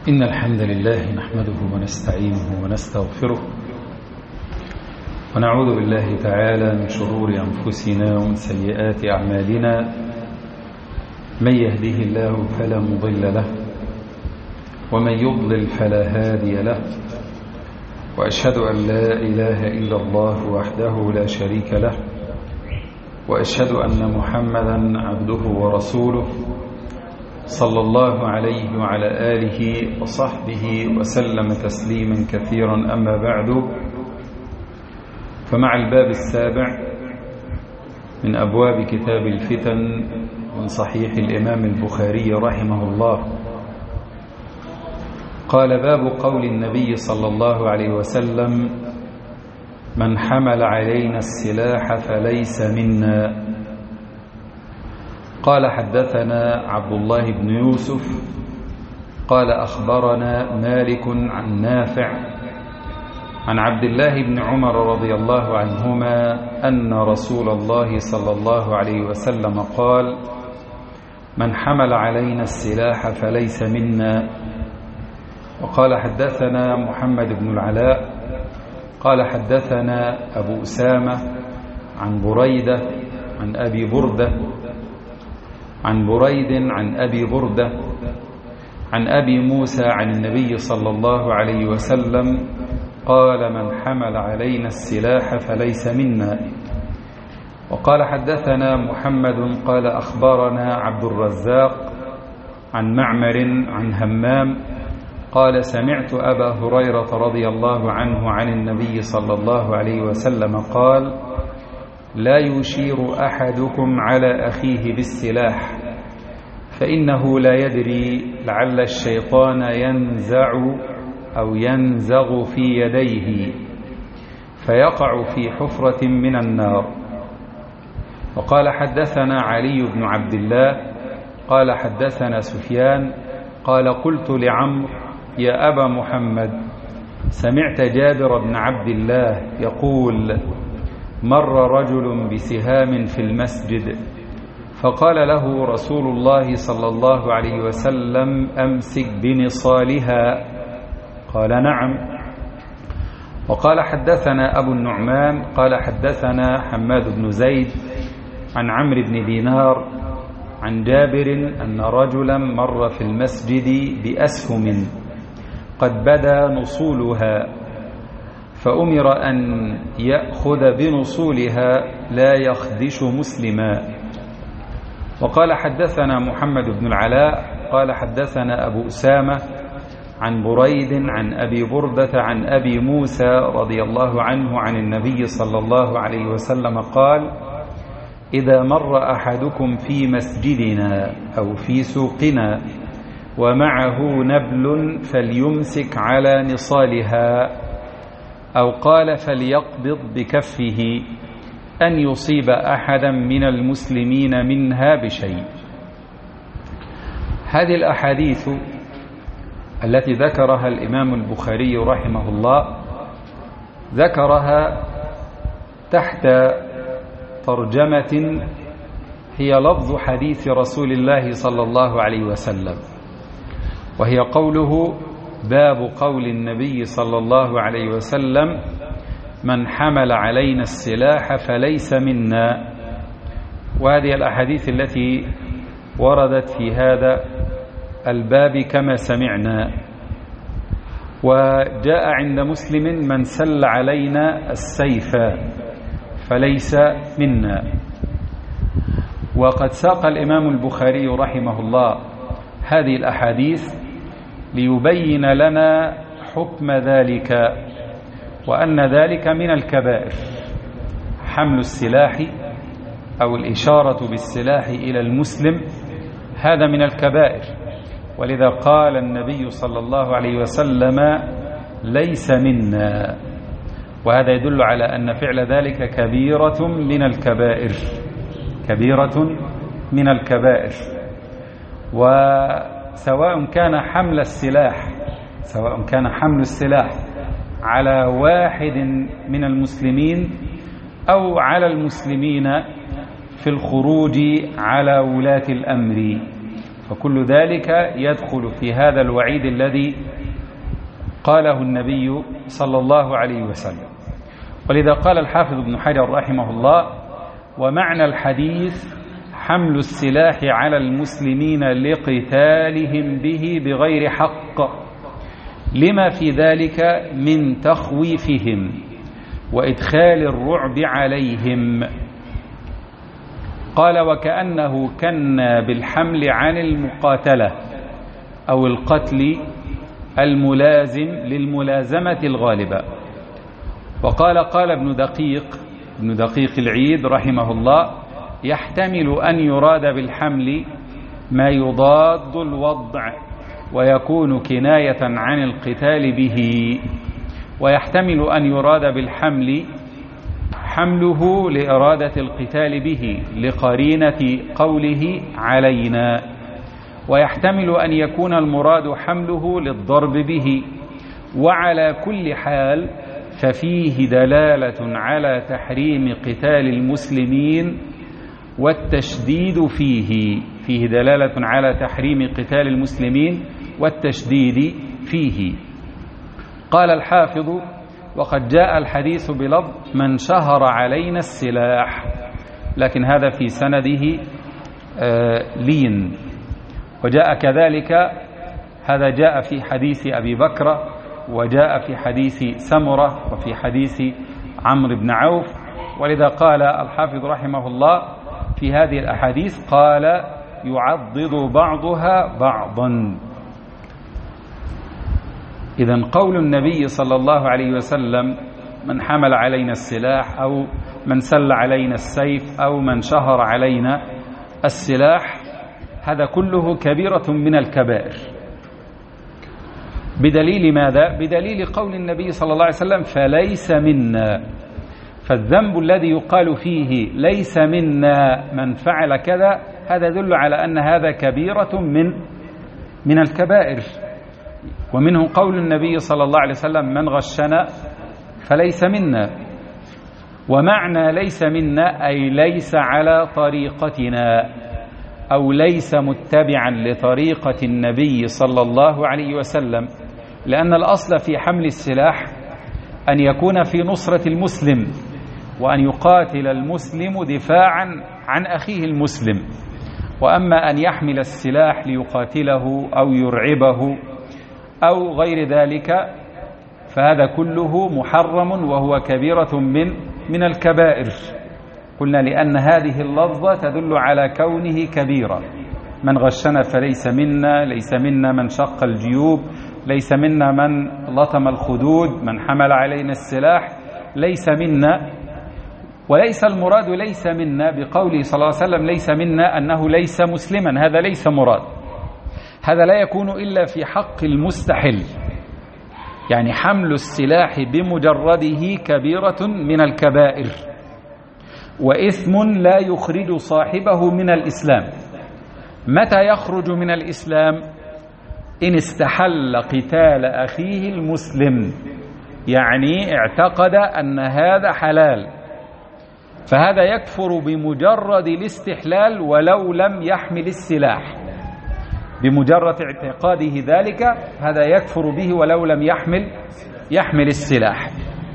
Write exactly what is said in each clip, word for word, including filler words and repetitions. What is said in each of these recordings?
إن الحمد لله نحمده ونستعينه ونستغفره ونعوذ بالله تعالى من شرور أنفسنا ومن سيئات أعمالنا. من يهده الله فلا مضل له ومن يضلل فلا هادي له، وأشهد أن لا إله إلا الله وحده لا شريك له، وأشهد أن محمدا عبده ورسوله صلى الله عليه وعلى آله وصحبه وسلم تسليما كثيرا. أما بعد، فمع الباب السابع من أبواب كتاب الفتن من صحيح الإمام البخاري رحمه الله، قال: باب قول النبي صلى الله عليه وسلم: من حمل علينا السلاح فليس منا. قال: حدثنا عبد الله بن يوسف قال: أخبرنا مالك عن نافع عن عبد الله بن عمر رضي الله عنهما أن رسول الله صلى الله عليه وسلم قال: من حمل علينا السلاح فليس منا. وقال: حدثنا محمد بن العلاء قال: حدثنا أبو أسامة عن بريدة عن أبي بردة عن بريد عن أبي بردة عن أبي موسى عن النبي صلى الله عليه وسلم قال: من حمل علينا السلاح فليس منا. وقال: حدثنا محمد قال: أخبرنا عبد الرزاق عن معمر عن همام قال: سمعت أبا هريرة رضي الله عنه عن النبي صلى الله عليه وسلم قال: لا يشير أحدكم على أخيه بالسلاح، فإنه لا يدري لعل الشيطان ينزع أو ينزغ في يديه فيقع في حفرة من النار. وقال: حدثنا علي بن عبد الله قال: حدثنا سفيان قال: قلت لعمرو: يا أبا محمد، سمعت جابر بن عبد الله يقول: مر رجل بسهام في المسجد، فقال له رسول الله صلى الله عليه وسلم: أمسك بنصالها. قال: نعم. وقال: حدثنا أبو النعمان قال: حدثنا حماد بن زيد عن عمرو بن دينار عن جابر أن رجلا مر في المسجد بأسهم قد بدا نصولها، فأمر أن يأخذ بنصولها لا يخدش مسلما. وقال: حدثنا محمد بن العلاء قال: حدثنا أبو أسامة عن بريد عن أبي بردة عن أبي موسى رضي الله عنه عن النبي صلى الله عليه وسلم قال: إذا مر أحدكم في مسجدنا أو في سوقنا ومعه نبل فليمسك على نصالها، أو قال: فليقبض بكفه أن يصيب أحدا من المسلمين منها بشيء. هذه الأحاديث التي ذكرها الإمام البخاري رحمه الله ذكرها تحت ترجمة هي لفظ حديث رسول الله صلى الله عليه وسلم، وهي قوله: باب قول النبي صلى الله عليه وسلم: من حمل علينا السلاح فليس منا. وهذه الأحاديث التي وردت في هذا الباب كما سمعنا. وجاء عند مسلم: من سل علينا السيف فليس منا. وقد ساق الإمام البخاري رحمه الله هذه الأحاديث ليبين لنا حكم ذلك، وأن ذلك من الكبائر. حمل السلاح أو الإشارة بالسلاح إلى المسلم هذا من الكبائر، ولذا قال النبي صلى الله عليه وسلم: ليس منا. وهذا يدل على أن فعل ذلك كبيرة من الكبائر، كبيرة من الكبائر. وسواء كان حمل السلاح سواء كان حمل السلاح على واحد من المسلمين أو على المسلمين في الخروج على ولاة الأمر، فكل ذلك يدخل في هذا الوعيد الذي قاله النبي صلى الله عليه وسلم. ولذا قال الحافظ ابن حجر رحمه الله: ومعنى الحديث حمل السلاح على المسلمين لقتالهم به بغير حق، لما في ذلك من تخويفهم وإدخال الرعب عليهم. قال: وكأنه كنا بالحمل عن المقاتلة أو القتل الملازم للملازمة الغالبة. وقال قال ابن دقيق ابن دقيق العيد رحمه الله: يحتمل أن يراد بالحمل ما يضاد الوضع ويكون كناية عن القتال به، ويحتمل أن يراد بالحمل حمله لإرادة القتال به لقرينة قوله علينا، ويحتمل أن يكون المراد حمله للضرب به. وعلى كل حال ففيه دلالة على تحريم قتال المسلمين والتشديد فيه فيه دلالة على تحريم قتال المسلمين والتشديد فيه. قال الحافظ: وقد جاء الحديث بلفظ من شهر علينا السلاح، لكن هذا في سنده آه لين. وجاء كذلك هذا جاء في حديث أبي بكر، وجاء في حديث سمرة، وفي حديث عمرو بن عوف. ولذا قال الحافظ رحمه الله في هذه الأحاديث قال: يعضد بعضها بعضا. إذن قول النبي صلى الله عليه وسلم: من حمل علينا السلاح، أو من سل علينا السيف، أو من شهر علينا السلاح، هذا كله كبيرة من الكبائر. بدليل ماذا؟ بدليل قول النبي صلى الله عليه وسلم: فليس منا. فالذنب الذي يقال فيه ليس منا من فعل كذا، هذا يدل على أن هذا كبيرة من من الكبائر. ومنه قول النبي صلى الله عليه وسلم: من غشنا فليس منا. ومعنى ليس منا أي ليس على طريقتنا، أو ليس متبعا لطريقة النبي صلى الله عليه وسلم. لأن الأصل في حمل السلاح أن يكون في نصرة المسلم، وأن يقاتل المسلم دفاعا عن أخيه المسلم. وأما أن يحمل السلاح ليقاتله أو يرعبه أو غير ذلك فهذا كله محرم، وهو كبيرة من من الكبائر. قلنا لأن هذه اللفظة تدل على كونه كبيرة. من غشنا فليس منا، ليس منا من شق الجيوب، ليس منا من لطم الخدود، من حمل علينا السلاح ليس منا. وليس المراد ليس منا بقوله صلى الله عليه وسلم ليس منا أنه ليس مسلما، هذا ليس مراد. هذا لا يكون إلا في حق المستحل. يعني حمل السلاح بمجرده كبيرة من الكبائر، وإثم لا يخرج صاحبه من الإسلام. متى يخرج من الإسلام؟ إن استحل قتال أخيه المسلم، يعني اعتقد أن هذا حلال، فهذا يكفر بمجرد الاستحلال ولو لم يحمل السلاح. بمجرد اعتقاده ذلك هذا يكفر به ولو لم يحمل يحمل السلاح.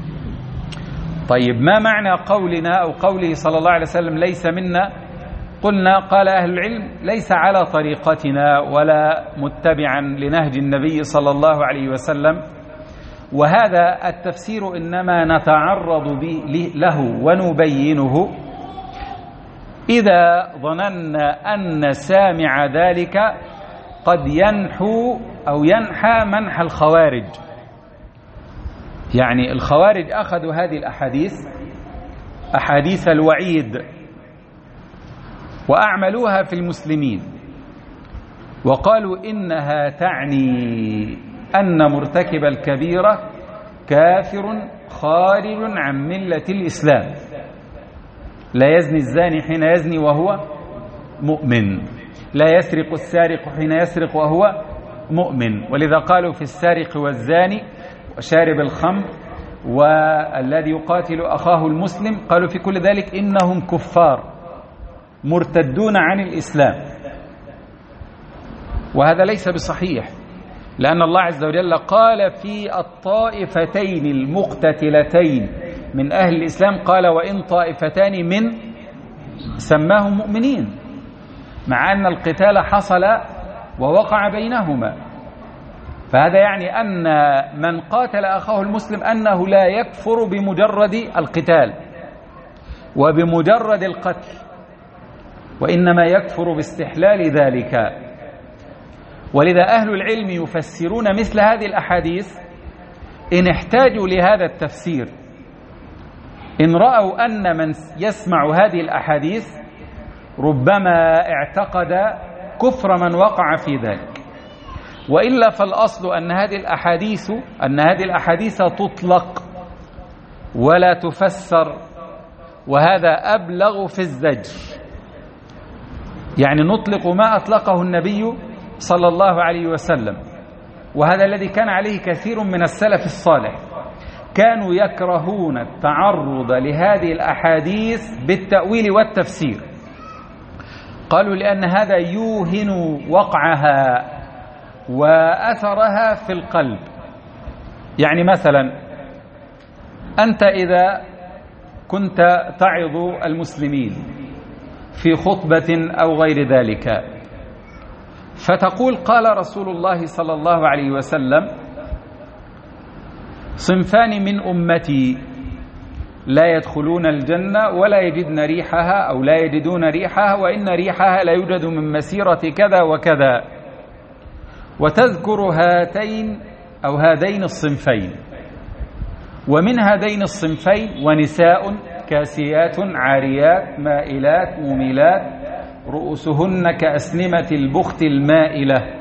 طيب، ما معنى قولنا أو قوله صلى الله عليه وسلم ليس منا؟ قلنا قال أهل العلم ليس على طريقتنا ولا متبعا لنهج النبي صلى الله عليه وسلم. وهذا التفسير إنما نتعرض له ونبينه إذا ظننا أن سامع ذلك قد ينحو أو ينحى منح الخوارج. يعني الخوارج أخذوا هذه الأحاديث أحاديث الوعيد وأعملوها في المسلمين، وقالوا إنها تعني أن مرتكب الكبيرة كافر خارج عن ملة الإسلام. لا يزني الزاني حين يزني وهو مؤمن، لا يسرق السارق حين يسرق وهو مؤمن. ولذا قالوا في السارق والزاني وشارب الخمر والذي يقاتل أخاه المسلم، قالوا في كل ذلك إنهم كفار مرتدون عن الإسلام. وهذا ليس بصحيح، لأن الله عز وجل قال في الطائفتين المقتتلتين من أهل الإسلام، قال وإن طائفتان من سماهم مؤمنين، مع أن القتال حصل ووقع بينهما. فهذا يعني أن من قاتل أخاه المسلم أنه لا يكفر بمجرد القتال وبمجرد القتل، وإنما يكفر باستحلال ذلك. ولذا أهل العلم يفسرون مثل هذه الأحاديث إن احتاجوا لهذا التفسير، إن رأوا أن من يسمع هذه الأحاديث ربما اعتقد كفر من وقع في ذلك. وإلا فالأصل أن هذه الأحاديث أن هذه الأحاديث تطلق ولا تفسر، وهذا أبلغ في الزجر. يعني نطلق ما أطلقه النبي صلى الله عليه وسلم، وهذا الذي كان عليه كثير من السلف الصالح، كانوا يكرهون التعرض لهذه الأحاديث بالتأويل والتفسير. قالوا لأن هذا يوهن وقعها وأثرها في القلب. يعني مثلا أنت إذا كنت تعظ المسلمين في خطبة أو غير ذلك، فتقول قال رسول الله صلى الله عليه وسلم صنفان من أمتي لا يدخلون الجنة ولا يجدن ريحها أو لا يجدون ريحها وإن ريحها لا يوجد من مسيرة كذا وكذا، وتذكر هاتين أو هذين الصنفين، ومن هذين الصنفين ونساء كاسيات عاريات مائلات مميلات رؤوسهن كأسنمة البخت المائلة،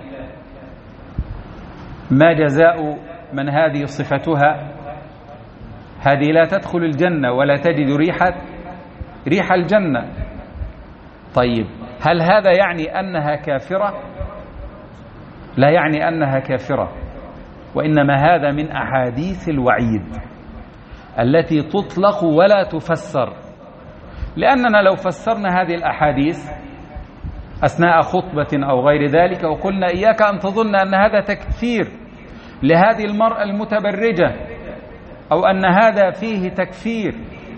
ما جزاء من هذه صفتها؟ هذه لا تدخل الجنة ولا تجد ريحة ريح الجنة. طيب هل هذا يعني أنها كافرة؟ لا يعني أنها كافرة، وإنما هذا من أحاديث الوعيد التي تطلق ولا تفسر. لأننا لو فسرنا هذه الأحاديث أثناء خطبة أو غير ذلك وقلنا إياك أن تظن أن هذا تكفير لهذه المرأة المتبرجة، أو أن هذا فيه تكفير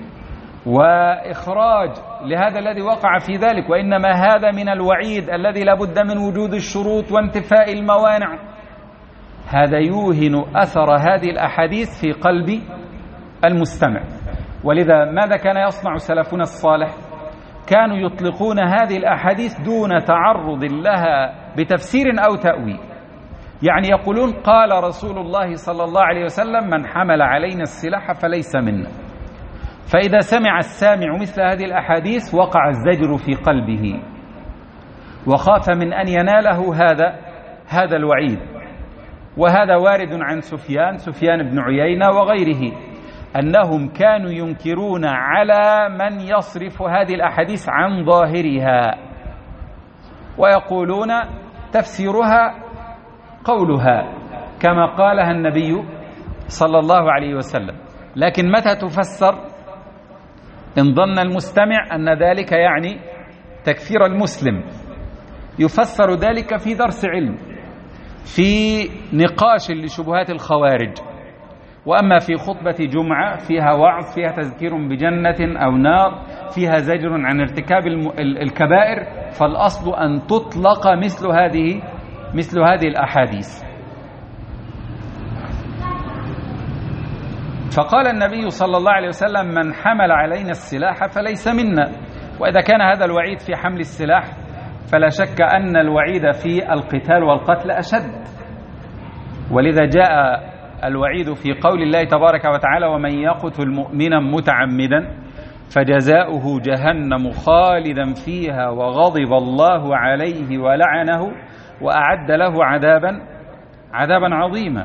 وإخراج لهذا الذي وقع في ذلك، وإنما هذا من الوعيد الذي لا بد من وجود الشروط وانتفاء الموانع، هذا يوهن أثر هذه الأحاديث في قلب المستمع. ولذا ماذا كان يصنع سلفنا الصالح؟ كانوا يطلقون هذه الأحاديث دون تعرض لها بتفسير أو تأويل. يعني يقولون قال رسول الله صلى الله عليه وسلم من حمل علينا السلاح فليس منا. فإذا سمع السامع مثل هذه الأحاديث وقع الزجر في قلبه وخاف من أن يناله هذا هذا الوعيد. وهذا وارد عن سفيان سفيان بن عيينة وغيره أنهم كانوا ينكرون على من يصرف هذه الأحاديث عن ظاهرها، ويقولون تفسيرها قولها كما قالها النبي صلى الله عليه وسلم. لكن متى تفسر؟ إن ظن المستمع أن ذلك يعني تكفير المسلم، يفسر ذلك في درس علم، في نقاش لشبهات الخوارج. وأما في خطبة جمعة فيها وعظ، فيها تذكير بجنة أو نار، فيها زجر عن ارتكاب الكبائر، فالأصل أن تطلق مثل هذه مثل هذه الأحاديث. فقال النبي صلى الله عليه وسلم من حمل علينا السلاح فليس منا. وإذا كان هذا الوعيد في حمل السلاح فلا شك أن الوعيد في القتال والقتل أشد. ولذا جاء الوعيد في قول الله تبارك وتعالى ومن يقتل مؤمنا متعمدا فجزاؤه جهنم خالدا فيها وغضب الله عليه ولعنه وأعد له عذابا عذابا عظيما.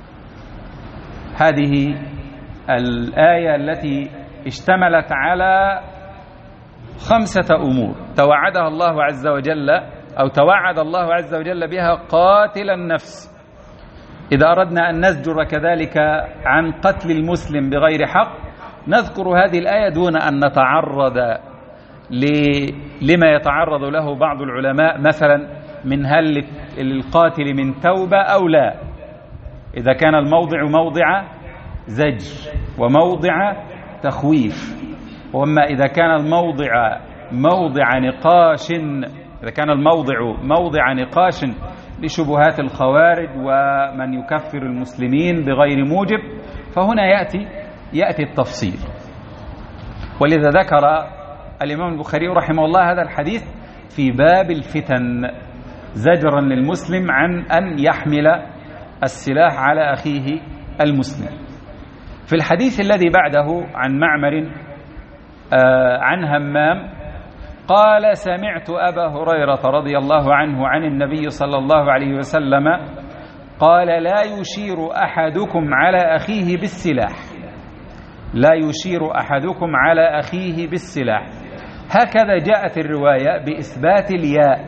هذه الآية التي اشتملت على خمسة أمور توعدها الله عز وجل أو توعد الله عز وجل بها قاتل النفس. إذا أردنا أن نزجر كذلك عن قتل المسلم بغير حق نذكر هذه الآية دون أن نتعرض لما يتعرض له بعض العلماء، مثلا من هل للقاتل من توبة أو لا، إذا كان الموضع موضع زجر وموضع تخويف. وأما إذا كان الموضع موضع نقاش إذا كان الموضع موضع نقاش لشبهات الخوارج ومن يكفر المسلمين بغير موجب، فهنا يأتي يأتي التفصيل. ولذا ذكر الإمام البخاري رحمه الله هذا الحديث في باب الفتن، زجرا للمسلم عن أن يحمل السلاح على أخيه المسلم. في الحديث الذي بعده عن معمر آه عن همام قال: سمعت أبا هريرة رضي الله عنه عن النبي صلى الله عليه وسلم قال: لا يشير أحدكم على أخيه بالسلاح لا يشير أحدكم على أخيه بالسلاح. هكذا جاءت الرواية بإثبات الياء،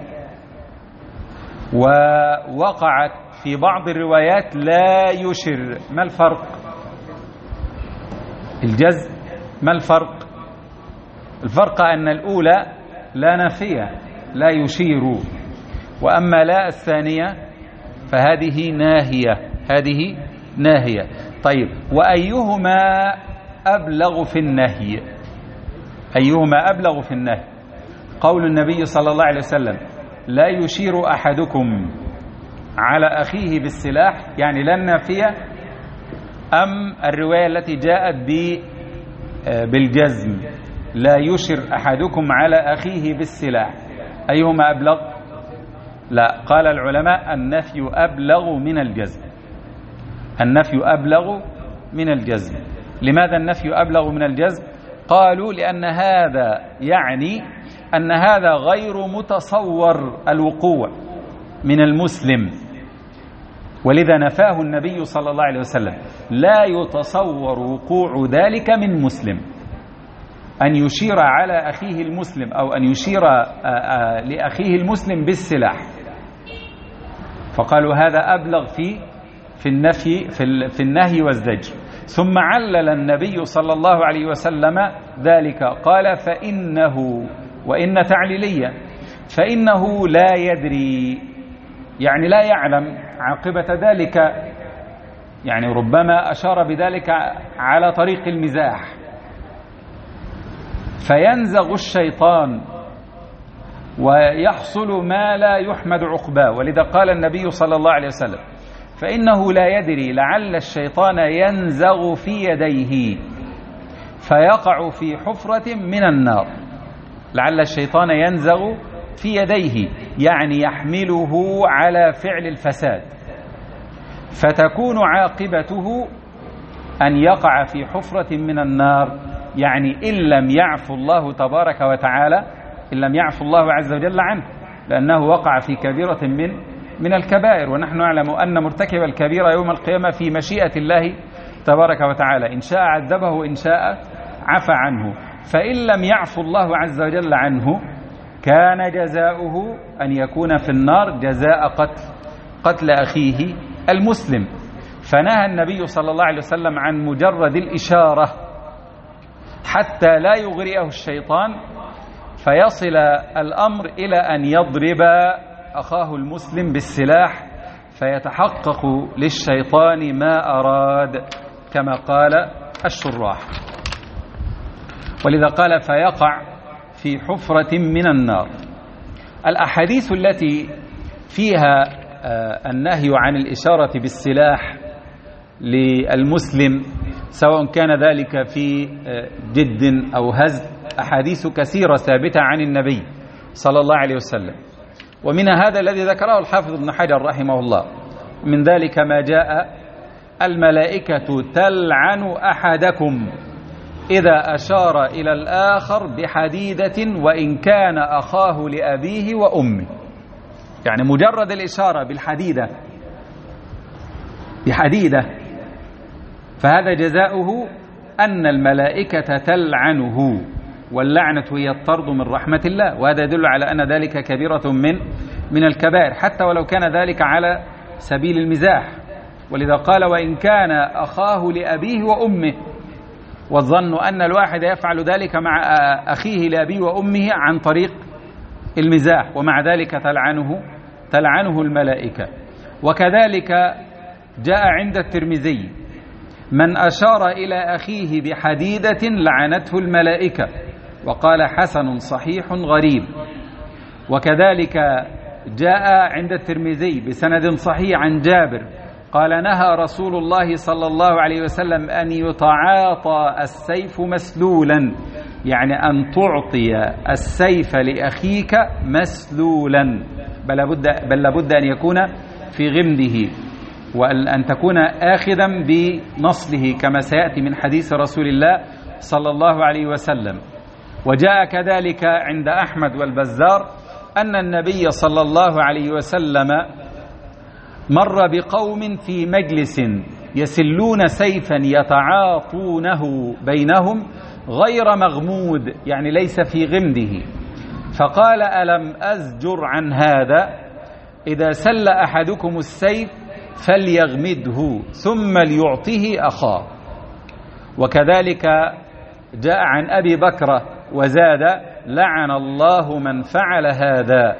ووقعت في بعض الروايات لا يشر. ما الفرق؟ الجزم ما الفرق؟ الفرق أن الأولى لا نافية لا يشير، وأما لا الثانية فهذه ناهية هذه ناهية. طيب، وأيهما أبلغ في النهي؟ أيهما أبلغ في النهي؟ قول النبي صلى الله عليه وسلم: لا يشير أحدكم على أخيه بالسلاح، يعني لا النافية، أم الرواية التي جاءت بالجزم: لا يشر أحدكم على أخيه بالسلاح؟ أيهما أبلغ؟ لا، قال العلماء: النفي أبلغ من الجزم النفي أبلغ من الجزم. لماذا النفي أبلغ من الجزم؟ قالوا: لأن هذا يعني أن هذا غير متصور الوقوع من المسلم، ولذا نفاه النبي صلى الله عليه وسلم. لا يتصور وقوع ذلك من مسلم، أن يشير على أخيه المسلم أو أن يشير لأخيه المسلم بالسلاح. فقالوا هذا أبلغ في في النفي في النهي والزجر. ثم علل النبي صلى الله عليه وسلم ذلك، قال: فإنه، وإن تعليلية، فإنه لا يدري، يعني لا يعلم عاقبة ذلك، يعني ربما أشار بذلك على طريق المزاح، فينزغ الشيطان ويحصل ما لا يحمد عقباه. ولذا قال النبي صلى الله عليه وسلم: فإنه لا يدري لعل الشيطان ينزغ في يديه فيقع في حفرة من النار. لعل الشيطان ينزغ في يديه يعني يحمله على فعل الفساد، فتكون عاقبته أن يقع في حفرة من النار، يعني إن لم يعفو الله تبارك وتعالى، إن لم يعفو الله عز وجل عنه، لأنه وقع في كبيرة من من الكبائر. ونحن نعلم أن مرتكب الكبيرة يوم القيامة في مشيئة الله تبارك وتعالى، إن شاء عذبه وإن شاء عفى عنه. فإن لم يعفو الله عز وجل عنه كان جزاؤه أن يكون في النار جزاء قتل قتل أخيه المسلم. فنهى النبي صلى الله عليه وسلم عن مجرد الإشارة حتى لا يغرئه الشيطان فيصل الأمر إلى أن يضرب أخاه المسلم بالسلاح فيتحقق للشيطان ما أراد، كما قال الشراح. ولذا قال: فيقع في حفرة من النار. الأحاديث التي فيها النهي عن الإشارة بالسلاح للمسلم، سواء كان ذلك في جد أو هزل، أحاديث كثيرة ثابتة عن النبي صلى الله عليه وسلم. ومن هذا الذي ذكره الحافظ ابن حجر رحمه الله، من ذلك ما جاء: الملائكة تلعن أحدكم إذا أشار إلى الآخر بحديدة وإن كان أخاه لأبيه وأمه. يعني مجرد الإشارة بالحديدة بحديدة فهذا جزاؤه أن الملائكة تلعنه، واللعنة هي الطرد من رحمة الله، وهذا يدل على أن ذلك كبيرة من من الكبائر، حتى ولو كان ذلك على سبيل المزاح. ولذا قال: وإن كان أخاه لأبيه وأمه. والظن أن الواحد يفعل ذلك مع أخيه لأبيه وأمه عن طريق المزاح، ومع ذلك تلعنه تلعنه الملائكة. وكذلك جاء عند الترمذي: من أشار إلى أخيه بحديدة لعنته الملائكة، وقال حسن صحيح غريب. وكذلك جاء عند الترمذي بسند صحيح عن جابر قال: نهى رسول الله صلى الله عليه وسلم أن يتعاطى السيف مسلولا، يعني أن تعطي السيف لأخيك مسلولا، بل لابد, بل لابد أن يكون في غمده، وأن تكون آخذا بنصله كما سيأتي من حديث رسول الله صلى الله عليه وسلم. وجاء كذلك عند أحمد والبزار أن النبي صلى الله عليه وسلم مر بقوم في مجلس يسلون سيفا يتعاطونه بينهم غير مغمود، يعني ليس في غمده، فقال: ألم أزجر عن هذا؟ إذا سل أحدكم السيف فليغمده ثم ليعطه أخاه. وكذلك جاء عن أبي بكر وزاد: لعن الله من فعل هذا.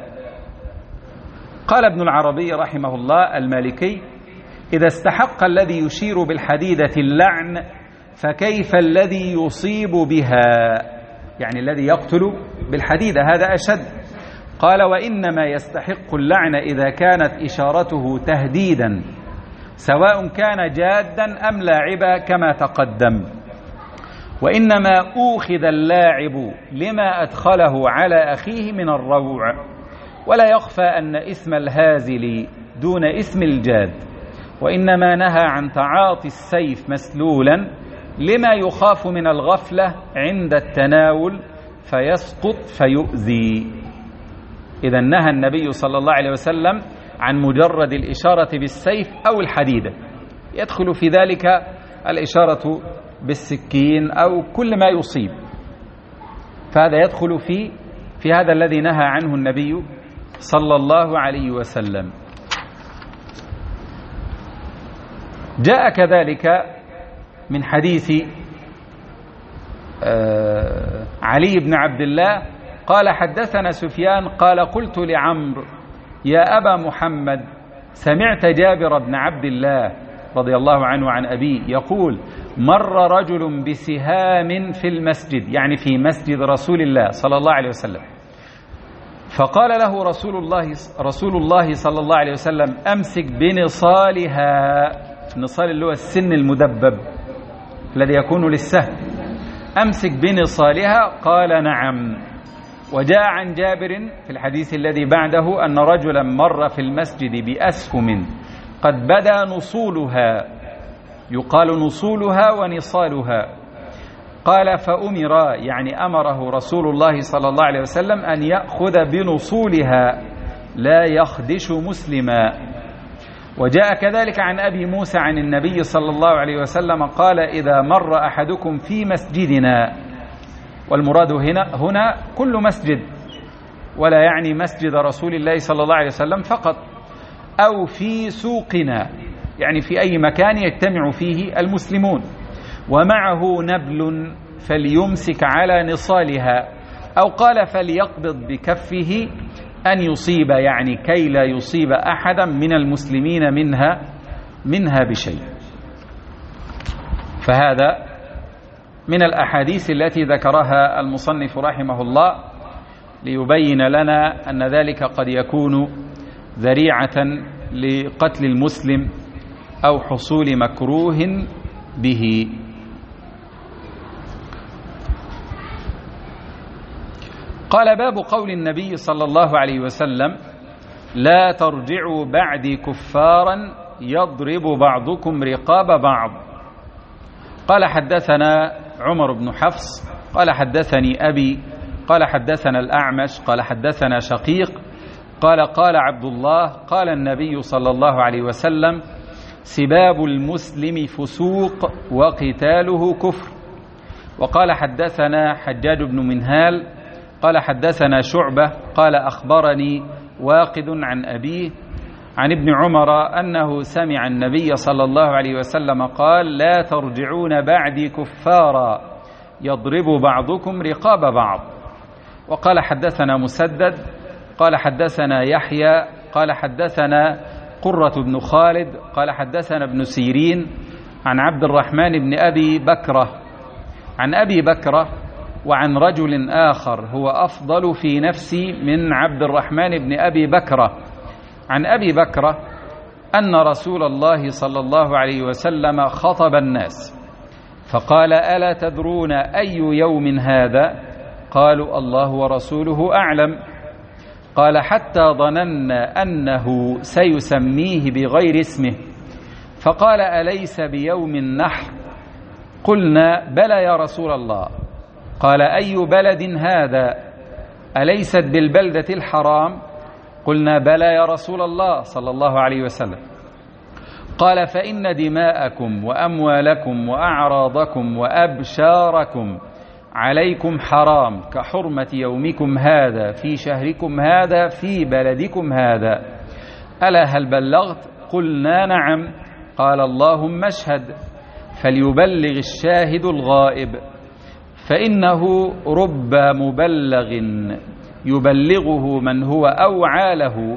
قال ابن العربي رحمه الله المالكي: إذا استحق الذي يشير بالحديدة اللعن فكيف الذي يصيب بها، يعني الذي يقتل بالحديدة، هذا أشد. قال: وإنما يستحق اللعن إذا كانت إشارته تهديدا، سواء كان جادا أم لاعبا كما تقدم. وإنما أوخذ اللاعب لما أدخله على أخيه من الروع، ولا يخفى أن اسم الهازل دون اسم الجاد. وإنما نهى عن تعاطي السيف مسلولا لما يخاف من الغفلة عند التناول فيسقط فيؤذي. إذا نهى النبي صلى الله عليه وسلم عن مجرد الإشارة بالسيف أو الحديدة، يدخل في ذلك الإشارة بالسكين أو كل ما يصيب، فهذا يدخل في في هذا الذي نهى عنه النبي صلى الله عليه وسلم. جاء كذلك من حديث علي بن عبد الله قال: حدثنا سفيان قال: قلت لعمرو: يا أبا محمد، سمعت جابر بن عبد الله رضي الله عنه عن أبيه يقول: مر رجل بسهام في المسجد، يعني في مسجد رسول الله صلى الله عليه وسلم، فقال له رسول الله رسول الله صلى الله عليه وسلم: أمسك بنصالها. النصال اللي هو السن المدبب الذي يكون للسهم، أمسك بنصالها. قال: نعم. وجاء عن جابر في الحديث الذي بعده أن رجلا مر في المسجد بأسهم قد بدا نصولها، يقال نصولها ونصالها. قال: فأمر، يعني أمره رسول الله صلى الله عليه وسلم أن يأخذ بنصولها لا يخدش مسلما. وجاء كذلك عن أبي موسى عن النبي صلى الله عليه وسلم قال: إذا مر أحدكم في مسجدنا، والمراد هنا هنا كل مسجد، ولا يعني مسجد رسول الله صلى الله عليه وسلم فقط، أو في سوقنا، يعني في أي مكان يجتمع فيه المسلمون، ومعه نبل فليمسك على نصالها، أو قال فليقبض بكفه أن يصيب، يعني كي لا يصيب أحدا من المسلمين منها منها بشيء. فهذا من الأحاديث التي ذكرها المصنف رحمه الله ليبين لنا أن ذلك قد يكون ذريعة لقتل المسلم أو حصول مكروه به. قال: باب قول النبي صلى الله عليه وسلم: لا ترجعوا بعدي كفارا يضرب بعضكم رقاب بعض. قال: حدثنا عمر بن حفص قال: حدثني أبي قال: حدثنا الأعمش قال: حدثنا شقيق قال: قال عبد الله: قال النبي صلى الله عليه وسلم: سباب المسلم فسوق وقتاله كفر. وقال: حدثنا حجاج بن منهال قال: حدثنا شعبة قال: أخبرني واقد عن أبيه عن ابن عمر أنه سمع النبي صلى الله عليه وسلم قال: لا ترجعون بعدي كفارا يضرب بعضكم رقاب بعض. وقال: حدثنا مسدد قال: حدثنا يحيى قال حدثنا قرة بن خالد قال حدثنا ابن سيرين عن عبد الرحمن بن أبي بكرة عن أبي بكرة وعن رجل آخر هو أفضل في نفسي من عبد الرحمن بن أبي بكرة عن أبي بكرة أن رسول الله صلى الله عليه وسلم خطب الناس فقال: ألا تدرون أي يوم هذا؟ قالوا: الله ورسوله أعلم. قال: حتى ظننا أنه سيسميه بغير اسمه، فقال: أليس بيوم النحر؟ قلنا: بلى يا رسول الله. قال: أي بلد هذا؟ أليست بالبلدة الحرام؟ قلنا: بلى يا رسول الله صلى الله عليه وسلم. قال: فإن دماءكم وأموالكم وأعراضكم وأبشاركم عليكم حرام كحرمة يومكم هذا في شهركم هذا في بلدكم هذا. ألا هل بلغت؟ قلنا: نعم. قال: اللهم اشهد، فليبلغ الشاهد الغائب، فإنه رب مبلغ يبلغه من هو أوعى له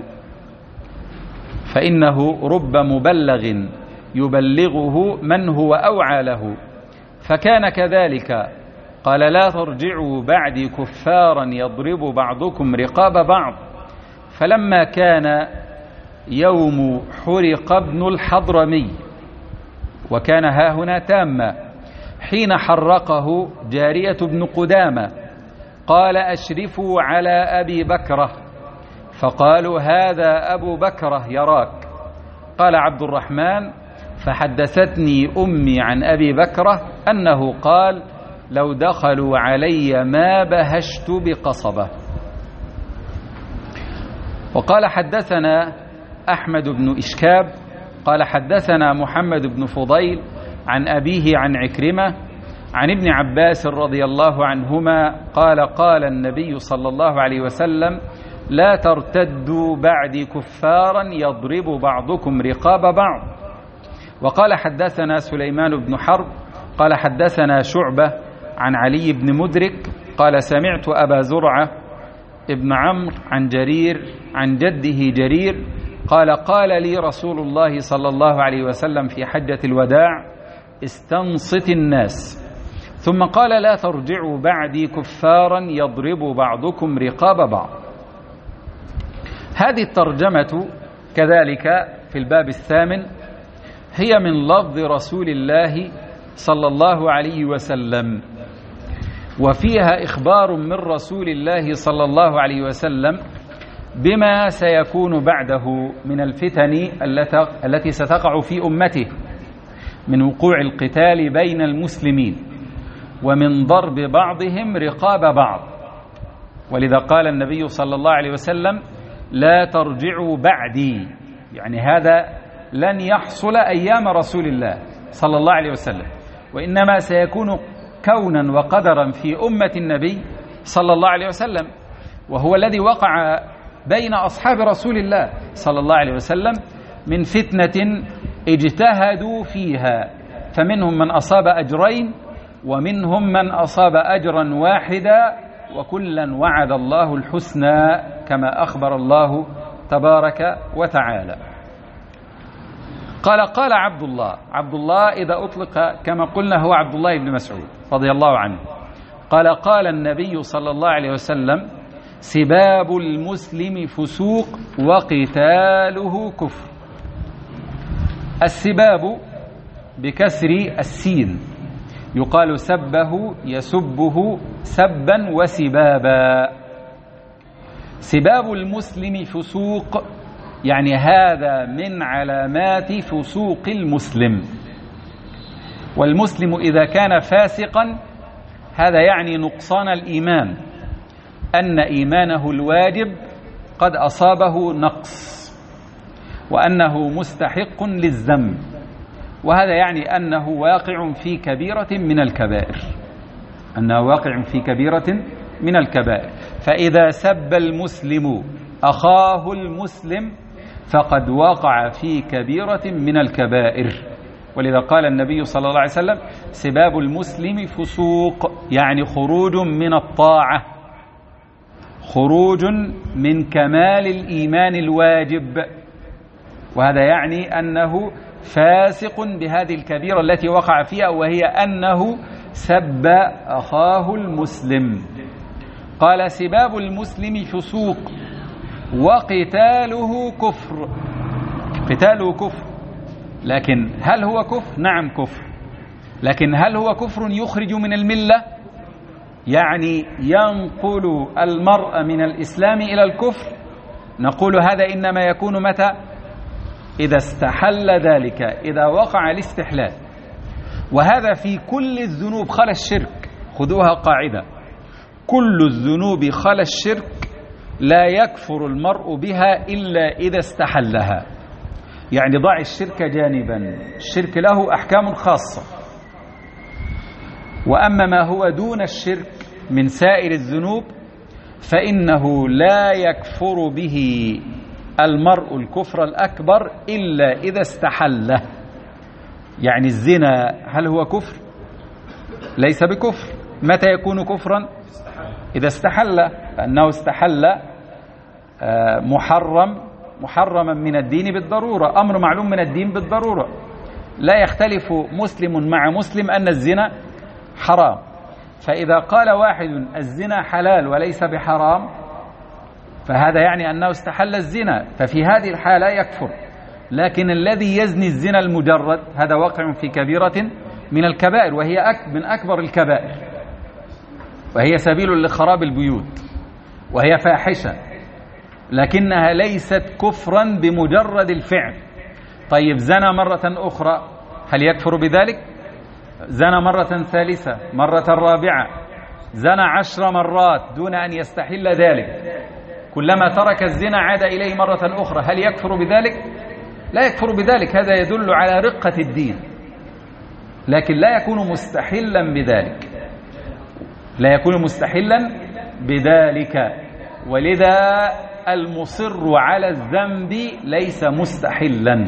فإنه رب مبلغ يبلغه من هو أوعى له، فكان كذلك. قال: لا ترجعوا بعدي كفارا يضرب بعضكم رقاب بعض. فلما كان يوم حرق ابن الحضرمي، وكان هاهنا تاما، حين حرقه جارية بن قدامة، قال: أشرفوا على أبي بكرة، فقالوا: هذا أبو بكرة يراك. قال عبد الرحمن: فحدثتني أمي عن أبي بكرة أنه قال: لو دخلوا علي ما بهشت بقصبة. وقال: حدثنا أحمد بن إشكاب قال: حدثنا محمد بن فضيل عن أبيه عن عكرمة عن ابن عباس رضي الله عنهما قال: قال النبي صلى الله عليه وسلم: لا ترتدوا بعدي كفارا يضرب بعضكم رقاب بعض. وقال: حدثنا سليمان بن حرب قال: حدثنا شعبة عن علي بن مدرك قال: سمعت أبا زرعة ابن عمرو عن جرير عن جده جرير قال: قال لي رسول الله صلى الله عليه وسلم في حجة الوداع: استنصت الناس. ثم قال: لا ترجعوا بعدي كفارا يضرب بعضكم رقاب بعض. هذه الترجمة كذلك في الباب الثامن هي من لفظ رسول الله صلى الله عليه وسلم، وفيها إخبار من رسول الله صلى الله عليه وسلم بما سيكون بعده من الفتن التي ستقع في أمته من وقوع القتال بين المسلمين ومن ضرب بعضهم رقاب بعض. ولذا قال النبي صلى الله عليه وسلم: لا ترجعوا بعدي، يعني هذا لن يحصل أيام رسول الله صلى الله عليه وسلم، وإنما سيكون كونا وقدرا في أمة النبي صلى الله عليه وسلم، وهو الذي وقع بين أصحاب رسول الله صلى الله عليه وسلم من فتنة اجتهدوا فيها، فمنهم من أصاب أجرين ومنهم من أصاب أجرا واحدا، وكلا وعد الله الحسنى كما أخبر الله تبارك وتعالى. قال: قال عبد الله. عبد الله إذا أطلق كما قلنا هو عبد الله بن مسعود رضي الله عنه. قال: قال النبي صلى الله عليه وسلم: سباب المسلم فسوق وقتاله كفر. السباب بكسر السين، يقال سبه يسبه سبا وسبابا. سباب المسلم فسوق، يعني هذا من علامات فسوق المسلم. والمسلم إذا كان فاسقا هذا يعني نقصان الإيمان، أن إيمانه الواجب قد أصابه نقص، وأنه مستحق للذنب، وهذا يعني أنه واقع في كبيرة من الكبائر أنه واقع في كبيرة من الكبائر. فإذا سب المسلم أخاه المسلم فقد وقع في كبيرة من الكبائر. ولذا قال النبي صلى الله عليه وسلم: سباب المسلم فسوق، يعني خروج من الطاعة. خروج من كمال الإيمان الواجب، وهذا يعني أنه فاسق بهذه الكبيرة التي وقع فيها، وهي أنه سب أخاه المسلم. قال: سباب المسلم فسوق وقتاله كفر. قتاله كفر، لكن هل هو كفر؟ نعم كفر، لكن هل هو كفر يخرج من الملة؟ يعني ينقل المرء من الإسلام إلى الكفر؟ نقول هذا إنما يكون متى؟ إذا استحل ذلك، إذا وقع الاستحلال. وهذا في كل الذنوب خلا الشرك. خذوها قاعدة: كل الذنوب خلا الشرك لا يكفر المرء بها إلا إذا استحلها. يعني ضع الشرك جانبا، الشرك له أحكام خاصة، وأما ما هو دون الشرك من سائر الذنوب فإنه لا يكفر به المرء الكفر الأكبر إلا إذا استحله. يعني الزنا هل هو كفر؟ ليس بكفر. متى يكون كفرا؟ إذا استحل، لأنه استحل محرم محرما من الدين بالضرورة، أمر معلوم من الدين بالضرورة. لا يختلف مسلم مع مسلم أن الزنا حرام، فإذا قال واحد الزنا حلال وليس بحرام فهذا يعني أنه استحل الزنا، ففي هذه الحالة يكفر. لكن الذي يزني الزنا المجرد هذا واقع في كبيرة من الكبائر، وهي من أكبر الكبائر، وهي سبيل لخراب البيوت، وهي فاحشة، لكنها ليست كفرا بمجرد الفعل. طيب زنى مرة أخرى، هل يكفر بذلك؟ زنى مرة ثالثة، مرة رابعة، زنى عشر مرات دون أن يستحل ذلك، كلما ترك الزنا عاد إليه مرة أخرى، هل يكفر بذلك؟ لا يكفر بذلك. هذا يدل على رقة الدين، لكن لا يكون مستحلا بذلك، لا يكون مستحلا بذلك. ولذا المصر على الذنب ليس مستحلا.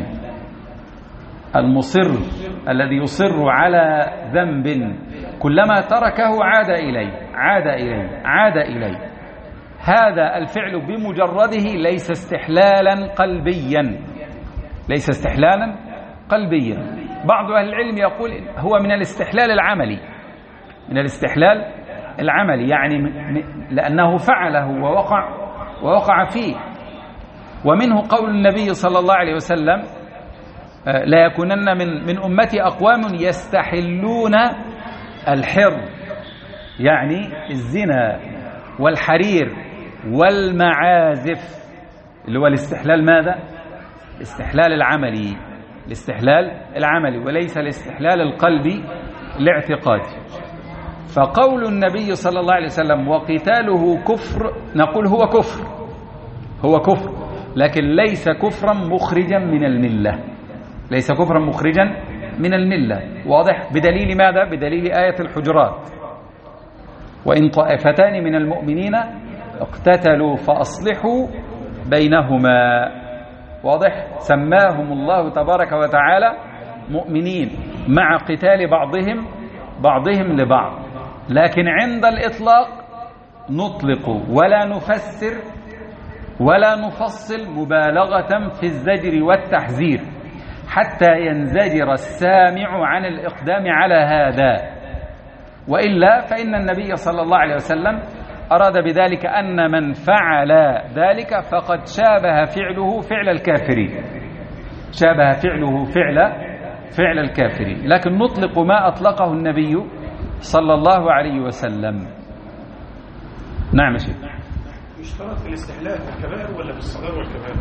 المصر الذي يصر على ذنب كلما تركه عاد إليه عاد إليه عاد إليه هذا الفعل بمجرده ليس استحلالا قلبيا، ليس استحلالا قلبيا. بعض أهل العلم يقول هو من الاستحلال العملي، من الاستحلال العملي، يعني لأنه فعله ووقع ووقع فيه. ومنه قول النبي صلى الله عليه وسلم: لا يكونن من من أمتي أقوام يستحلون الحر، يعني الزنا والحرير والمعازف، اللي هو الاستحلال ماذا؟ الاستحلال العملي، الاستحلال العملي وليس الاستحلال القلبي الاعتقادي. فقول النبي صلى الله عليه وسلم: وقتاله كفر، نقول هو كفر، هو كفر، لكن ليس كفرا مخرجا من الملة، ليس كفرا مخرجا من الملة. واضح؟ بدليل ماذا؟ بدليل آية الحجرات: وإن طائفتان من المؤمنين اقتتلوا فأصلحوا بينهما. واضح؟ سماهم الله تبارك وتعالى مؤمنين مع قتال بعضهم بعضهم لبعض، لكن عند الإطلاق نطلق ولا نفسر ولا نفصل مبالغة في الزجر والتحذير حتى ينزجر السامع عن الإقدام على هذا. وإلا فإن النبي صلى الله عليه وسلم أراد بذلك أن من فعل ذلك فقد شابه فعله فعل الكافرين، شابه فعله فعل فعل الكافرين، لكن نطلق ما أطلقه النبي صلى الله عليه وسلم. نعم يا شيخ. يشترط في الاستحلال بالكبائر ولا بالصغائر والكبائر؟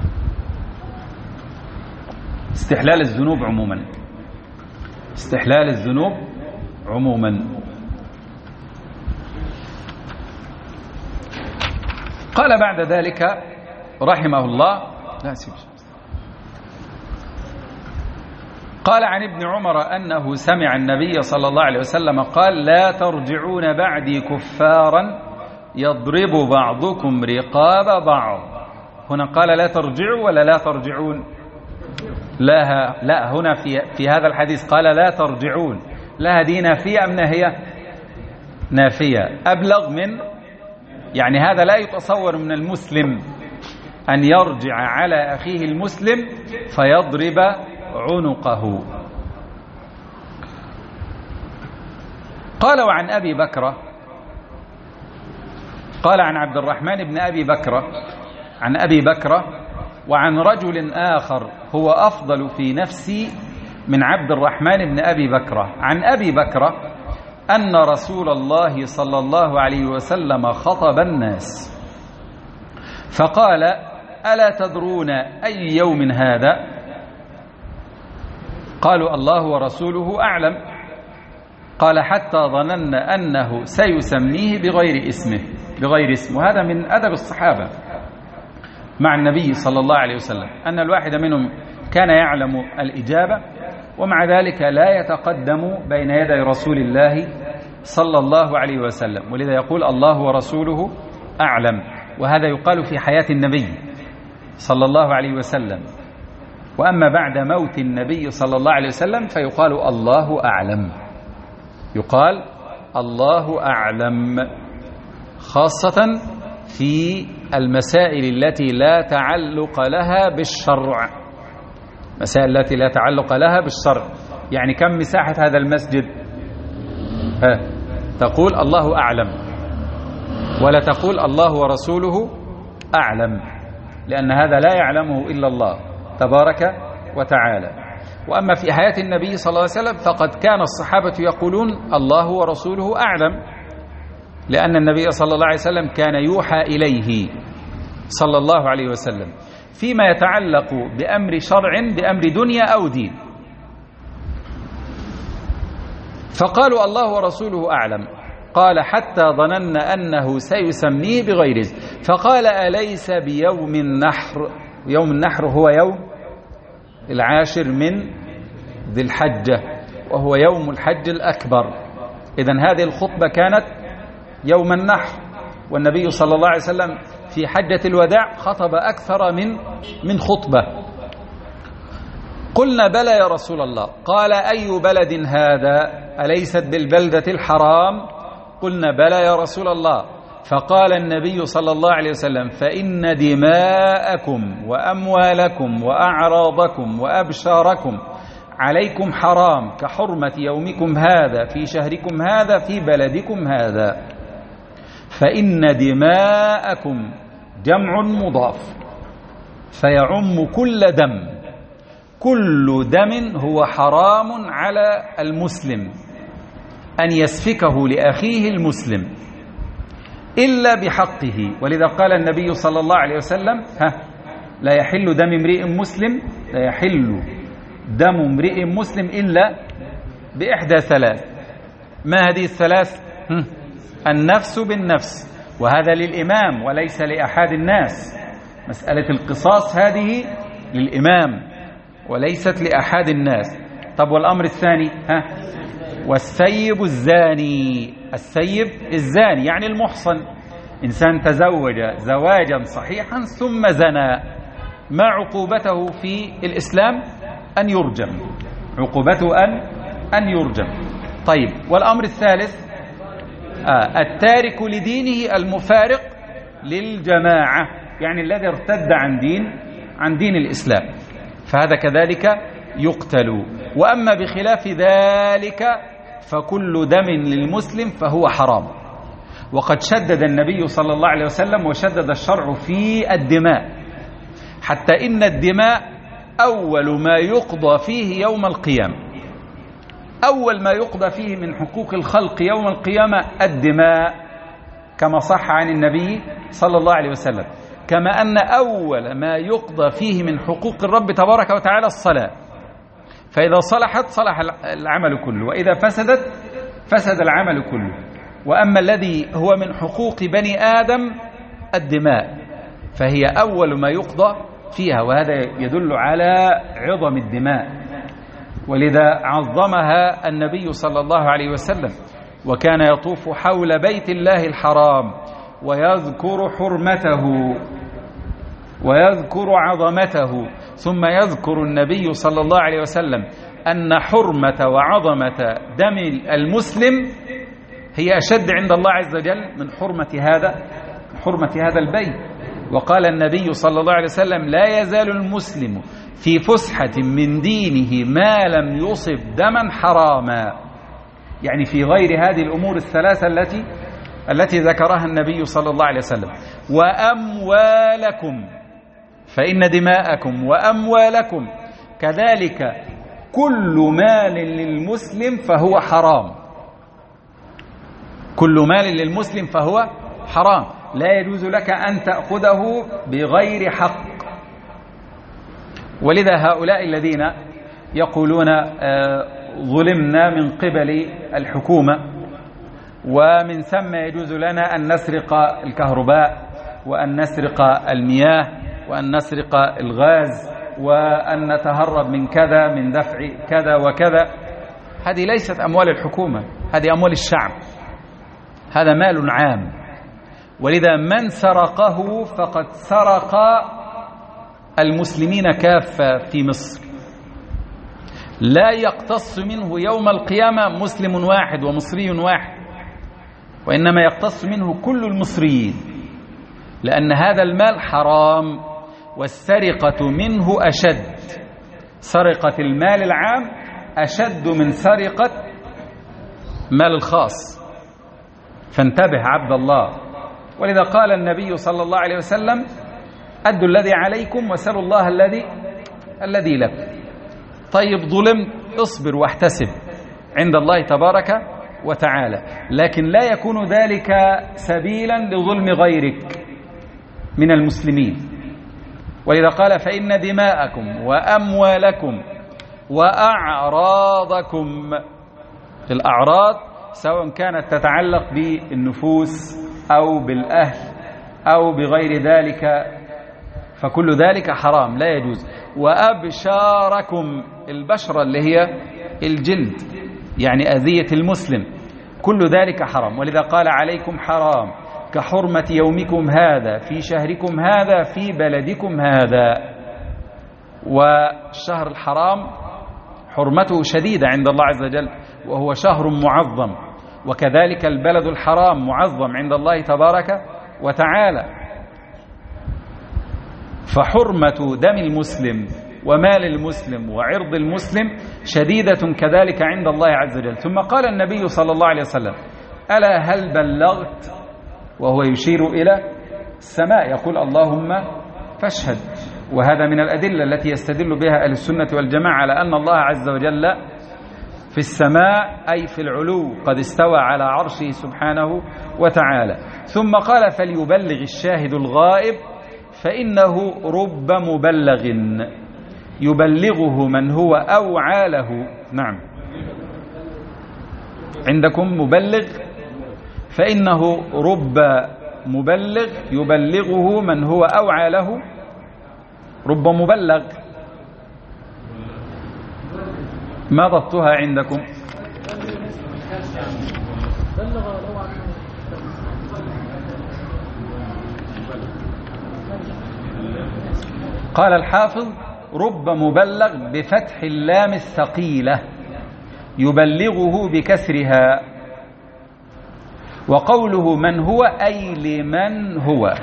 استحلال الذنوب عموما، استحلال الذنوب عموما. قال بعد ذلك رحمه الله: لا سيب. قال عن ابن عمر أنه سمع النبي صلى الله عليه وسلم قال: لا ترجعون بعدي كفارا يضرب بعضكم رقاب بعض. هنا قال لا ترجعوا ولا لا ترجعون؟ لا لا هنا في في هذا الحديث قال لا ترجعون. لا، هذه نافية أم ناهية؟ نافية، أبلغ من يعني هذا لا يتصور من المسلم أن يرجع على أخيه المسلم فيضرب عنقه. قال وعن أبي بكر، قال عن عبد الرحمن بن أبي بكر عن أبي بكر وعن رجل آخر هو أفضل في نفسي من عبد الرحمن بن أبي بكر عن أبي بكر أن رسول الله صلى الله عليه وسلم خطب الناس فقال ألا تدرون أي يوم هذا؟ قالوا الله ورسوله أعلم. قال حتى ظننا أنه سيسميه بغير اسمه بغير اسمه. هذا من أدب الصحابة مع النبي صلى الله عليه وسلم، أن الواحد منهم كان يعلم الإجابة ومع ذلك لا يتقدم بين يدي رسول الله صلى الله عليه وسلم، ولذا يقول الله ورسوله أعلم. وهذا يقال في حياة النبي صلى الله عليه وسلم، وأما بعد موت النبي صلى الله عليه وسلم فيقال الله أعلم، يقال الله أعلم، خاصة في المسائل التي لا تعلق لها بالشرع. مسائل التي لا تعلق لها بالشرع، يعني كم مساحة هذا المسجد؟ ها تقول الله أعلم، ولا تقول الله ورسوله أعلم، لأن هذا لا يعلمه إلا الله تبارك وتعالى. وأما في حياة النبي صلى الله عليه وسلم فقد كان الصحابة يقولون الله ورسوله أعلم، لأن النبي صلى الله عليه وسلم كان يوحى إليه صلى الله عليه وسلم فيما يتعلق بأمر شرع، بأمر دنيا أو دين. فقالوا الله ورسوله أعلم. قال حتى ظننا أنه سيسميه بغير اسم. فقال أليس بيوم النحر؟ يوم النحر هو يوم العاشر من ذي الحجة، وهو يوم الحج الأكبر. إذن هذه الخطبة كانت يوم النحر، والنبي صلى الله عليه وسلم في حجة الوداع خطب أكثر من من خطبة. قلنا بلى يا رسول الله. قال أي بلد هذا؟ أليست بالبلدة الحرام؟ قلنا بلى يا رسول الله. فقال النبي صلى الله عليه وسلم فإن دماءكم وأموالكم وأعراضكم وأبشاركم عليكم حرام كحرمة يومكم هذا في شهركم هذا في بلدكم هذا. فإن دماءكم جمع مضاف فيعم كل دم، كل دم هو حرام على المسلم أن يسفكه لأخيه المسلم إلا بحقه. ولذا قال النبي صلى الله عليه وسلم ها لا يحل دم امرئ مسلم لا يحل دم امرئ مسلم إلا بإحدى ثلاث. ما هذه الثلاث؟ النفس بالنفس، وهذا للإمام وليس لأحد الناس. مسألة القصاص هذه للإمام وليست لأحد الناس. طب والأمر الثاني؟ ها والثيب الزاني. الثيب الزاني يعني المحصن، إنسان تزوج زواجا صحيحا ثم زنى، ما عقوبته في الإسلام؟ أن يرجم، عقوبته أن أن يرجم. طيب والأمر الثالث؟ آه التارك لدينه المفارق للجماعة، يعني الذي ارتد عن دين عن دين الإسلام، فهذا كذلك يقتل. وأما بخلاف ذلك فكل دم للمسلم فهو حرام. وقد شدد النبي صلى الله عليه وسلم وشدد الشرع في الدماء، حتى إن الدماء أول ما يقضى فيه يوم القيامة، أول ما يقضى فيه من حقوق الخلق يوم القيامة الدماء، كما صح عن النبي صلى الله عليه وسلم. كما أن أول ما يقضى فيه من حقوق الرب تبارك وتعالى الصلاة، فإذا صلحت صلح العمل كله، وإذا فسدت فسد العمل كله. وأما الذي هو من حقوق بني آدم الدماء، فهي أول ما يقضى فيها، وهذا يدل على عظم الدماء، ولذا عظمها النبي صلى الله عليه وسلم، وكان يطوف حول بيت الله الحرام ويذكر حرمته ويذكر عظمته، ثم يذكر النبي صلى الله عليه وسلم أن حرمة وعظمة دم المسلم هي أشد عند الله عز وجل من حرمة هذا حرمة هذا البيت. وقال النبي صلى الله عليه وسلم: لا يزال المسلم في فسحة من دينه ما لم يصب دما حراما، يعني في غير هذه الأمور الثلاثة التي التي ذكرها النبي صلى الله عليه وسلم. وأموالكم، فإن دماءكم وأموالكم كذلك كل مال للمسلم فهو حرام، كل مال للمسلم فهو حرام، لا يجوز لك أن تأخذه بغير حق. ولذا هؤلاء الذين يقولون ظلمنا من قبل الحكومة ومن ثم يجوز لنا أن نسرق الكهرباء وأن نسرق المياه وأن نسرق الغاز وأن نتهرب من كذا من دفع كذا وكذا، هذه ليست أموال الحكومة، هذه أموال الشعب، هذا مال عام. ولذا من سرقه فقد سرق المسلمين كافة في مصر، لا يقتص منه يوم القيامة مسلم واحد ومصري واحد، وإنما يقتص منه كل المصريين، لأن هذا المال حرام والسرقة منه أشد. سرقة المال العام أشد من سرقة مال الخاص، فانتبه عبد الله. ولذا قال النبي صلى الله عليه وسلم: أدوا الذي عليكم وسلوا الله الذي الذي لكم. طيب ظلم، اصبر واحتسب عند الله تبارك وتعالى، لكن لا يكون ذلك سبيلا لظلم غيرك من المسلمين. ولذا قال: فإن دماءكم وأموالكم وأعراضكم، الأعراض سواء كانت تتعلق بالنفوس أو بالأهل أو بغير ذلك فكل ذلك حرام لا يجوز. وأبشاركم، البشرة اللي هي الجلد، يعني أذية المسلم، كل ذلك حرام. ولذا قال: عليكم حرام كحرمة يومكم هذا في شهركم هذا في بلدكم هذا. والشهر الحرام حرمته شديدة عند الله عز وجل، وهو شهر معظم، وكذلك البلد الحرام معظم عند الله تبارك وتعالى. فحرمة دم المسلم ومال المسلم وعرض المسلم شديدة كذلك عند الله عز وجل. ثم قال النبي صلى الله عليه وسلم: ألا هل بلغت؟ وهو يشير إلى السماء، يقول: اللهم فاشهد. وهذا من الأدلة التي يستدل بها أهل السنة والجماعة على أن الله عز وجل في السماء، أي في العلو، قد استوى على عرشه سبحانه وتعالى. ثم قال: فليبلغ الشاهد الغائب، فإنه رب مبلغ يبلغه من هو أوعى له. نعم، عندكم مبلغ، فإنه رب مبلغ يبلغه من هو أوعى له. رب مبلغ ما ضبطها عندكم؟ قال الحافظ: رب مبلغ بفتح اللام الثقيلة يبلغه بكسرها. وقوله من هو أي لمن هو،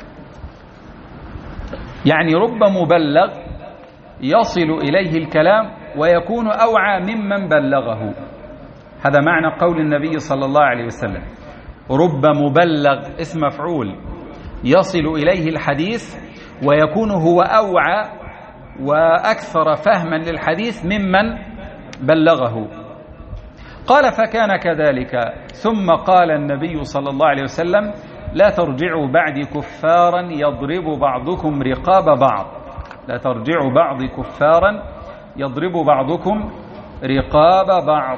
يعني رب مبلغ يصل إليه الكلام ويكون أوعى ممن بلغه. هذا معنى قول النبي صلى الله عليه وسلم: رب مبلغ اسم مفعول يصل إليه الحديث ويكون هو أوعى وأكثر فهما للحديث ممن بلغه. قال: فكان كذلك. ثم قال النبي صلى الله عليه وسلم: لا ترجعوا بعدي كفارا يضرب بعضكم رقاب بعض. لا ترجعوا بعضي كفارا يضرب بعضكم رقاب بعض.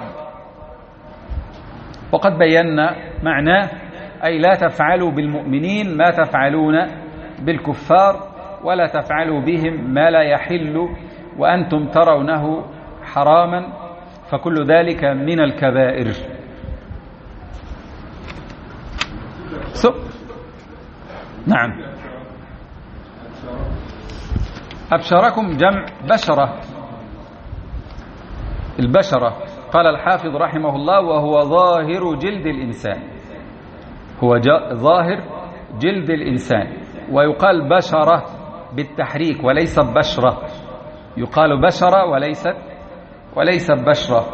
وقد بينا معناه، أي لا تفعلوا بالمؤمنين ما تفعلون بالكفار، ولا تفعلوا بهم ما لا يحل وأنتم ترونه حراما، فكل ذلك من الكبائر. سو. نعم. أبشركم جمع بشرة، البشرة. قال الحافظ رحمه الله: وهو ظاهر جلد الإنسان، هو ظاهر جلد الإنسان، ويقال بشرة بالتحريك وليس بشرة، يقال بشرة وليست وليس بشرة.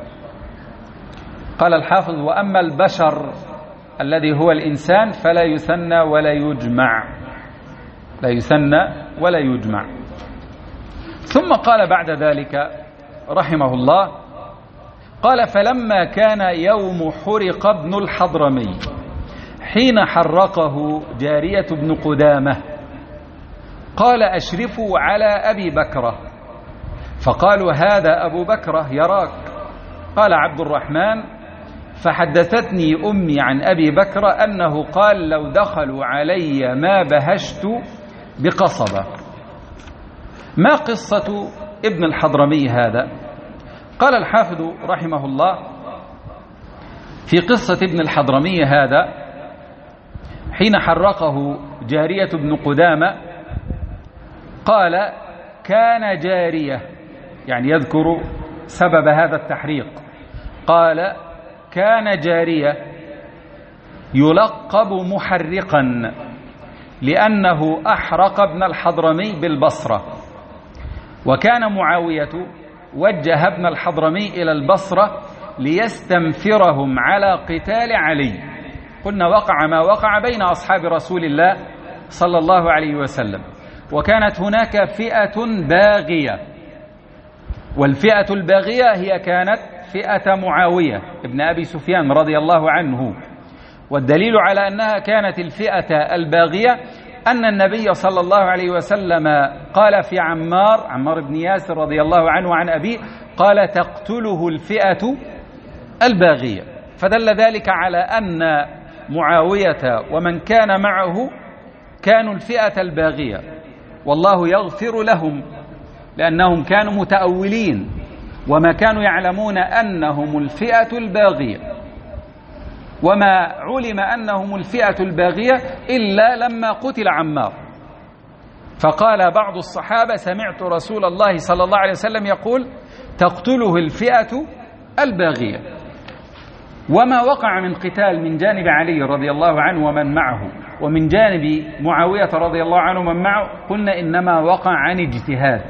قال الحافظ: وأما البشر الذي هو الإنسان فلا يثنى ولا يجمع، لا يثنى ولا يجمع. ثم قال بعد ذلك رحمه الله، قال: فلما كان يوم حرق ابن الحضرمي حين حرقه جارية بن قدامة قال: أشرفوا على أبي بكرة، فقالوا: هذا أبو بكرة يراك. قال عبد الرحمن: فحدثتني أمي عن أبي بكرة أنه قال: لو دخلوا علي ما بهشت بقصبة. ما قصة ابن الحضرمي هذا؟ قال الحافظ رحمه الله: في قصة ابن الحضرمي هذا حين حرقه جارية بن قدامة قال: كان جارية، يعني يذكر سبب هذا التحريق، قال: كان جارية يلقب محرقا لأنه أحرق ابن الحضرمي بالبصرة، وكان معاوية وجه ابن الحضرمي إلى البصرة ليستنفرهم على قتال علي. قلنا وقع ما وقع بين أصحاب رسول الله صلى الله عليه وسلم، وكانت هناك فئة باغية، والفئة الباغية هي كانت فئة معاوية ابن أبي سفيان رضي الله عنه. والدليل على أنها كانت الفئة الباغية أن النبي صلى الله عليه وسلم قال في عمار عمار بن ياسر رضي الله عنه عن أبيه، قال: تقتله الفئة الباغية. فدل ذلك على أن معاوية ومن كان معه كانوا الفئة الباغية، والله يغفر لهم لأنهم كانوا متأولين وما كانوا يعلمون أنهم الفئة الباغية، وما علم أنهم الفئة الباغية إلا لما قتل عمار. فقال بعض الصحابة: سمعت رسول الله صلى الله عليه وسلم يقول: تقتله الفئة الباغية. وما وقع من قتال من جانب علي رضي الله عنه ومن معه ومن جانب معاوية رضي الله عنه ومن معه قلنا إنما وقع عن اجتهاد،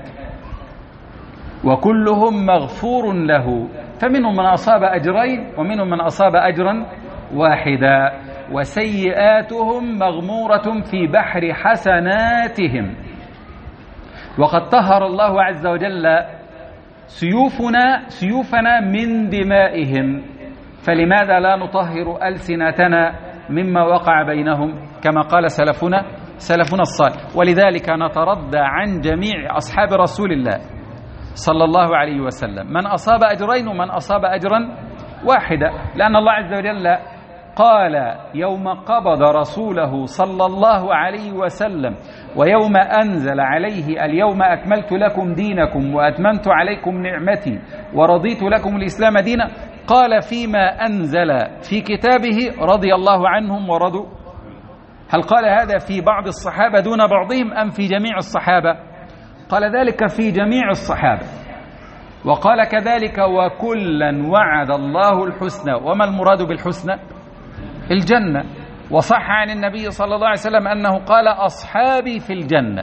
وكلهم مغفور له، فمنهم من أصاب أجرين ومنهم من أصاب أجرا واحدا، وسيئاتهم مغمورة في بحر حسناتهم. وقد طهر الله عز وجل سيوفنا سيوفنا من دمائهم، فلماذا لا نطهر ألسنتنا مما وقع بينهم كما قال سلفنا سلفنا الصالح؟ ولذلك نتردى عن جميع أصحاب رسول الله صلى الله عليه وسلم من أصاب أجرين ومن أصاب أجرا واحدا، لأن الله عز وجل قال يوم قبض رسوله صلى الله عليه وسلم ويوم أنزل عليه: اليوم أكملت لكم دينكم وأتممت عليكم نعمتي ورضيت لكم الإسلام دينا، قال فيما أنزل في كتابه رضي الله عنهم ورضوا. هل قال هذا في بعض الصحابة دون بعضهم أم في جميع الصحابة؟ قال ذلك في جميع الصحابة، وقال كذلك: وكلا وعد الله الحسنى. وما المراد بالحسنى؟ الجنة. وصح عن النبي صلى الله عليه وسلم أنه قال: أصحابي في الجنة،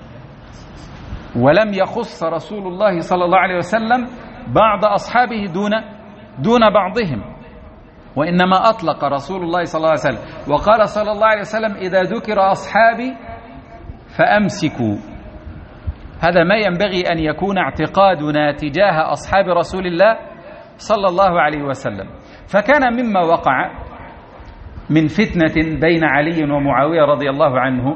ولم يخص رسول الله صلى الله عليه وسلم بعض أصحابه دون دون بعضهم، وإنما أطلق رسول الله صلى الله عليه وسلم وقال صلى الله عليه وسلم: إذا ذكر أصحابي فأمسكوا. هذا ما ينبغي أن يكون اعتقادنا تجاه أصحاب رسول الله صلى الله عليه وسلم. فكان مما وقع من فتنة بين علي ومعاوية رضي الله عنه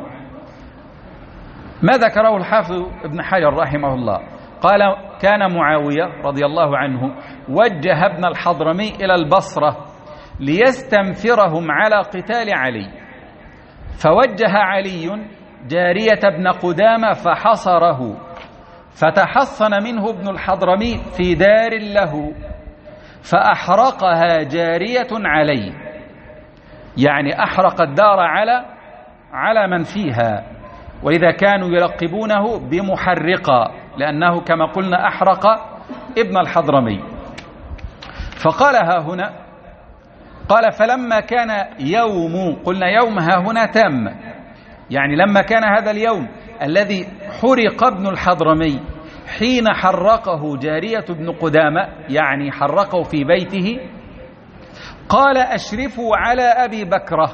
ما ذكره الحافظ ابن حجر رحمه الله، قال: كان معاوية رضي الله عنه وجه ابن الحضرمي إلى البصرة ليستنفرهم على قتال علي، فوجه علي جارية ابن قدامة فحصره، فتحصن منه ابن الحضرمي في دار له فأحرقها جارية عليه، يعني أحرق الدار على على من فيها، وإذا كانوا يلقبونه بمحرقا لأنه كما قلنا أحرق ابن الحضرمي. فقال ها هنا: قال فلما كان يوم، قلنا يوم ها هنا تام، يعني لما كان هذا اليوم الذي حرق ابن الحضرمي حين حرقه جارية بن قدامة، يعني حرقه في بيته، قال أشرفوا على أبي بكرة،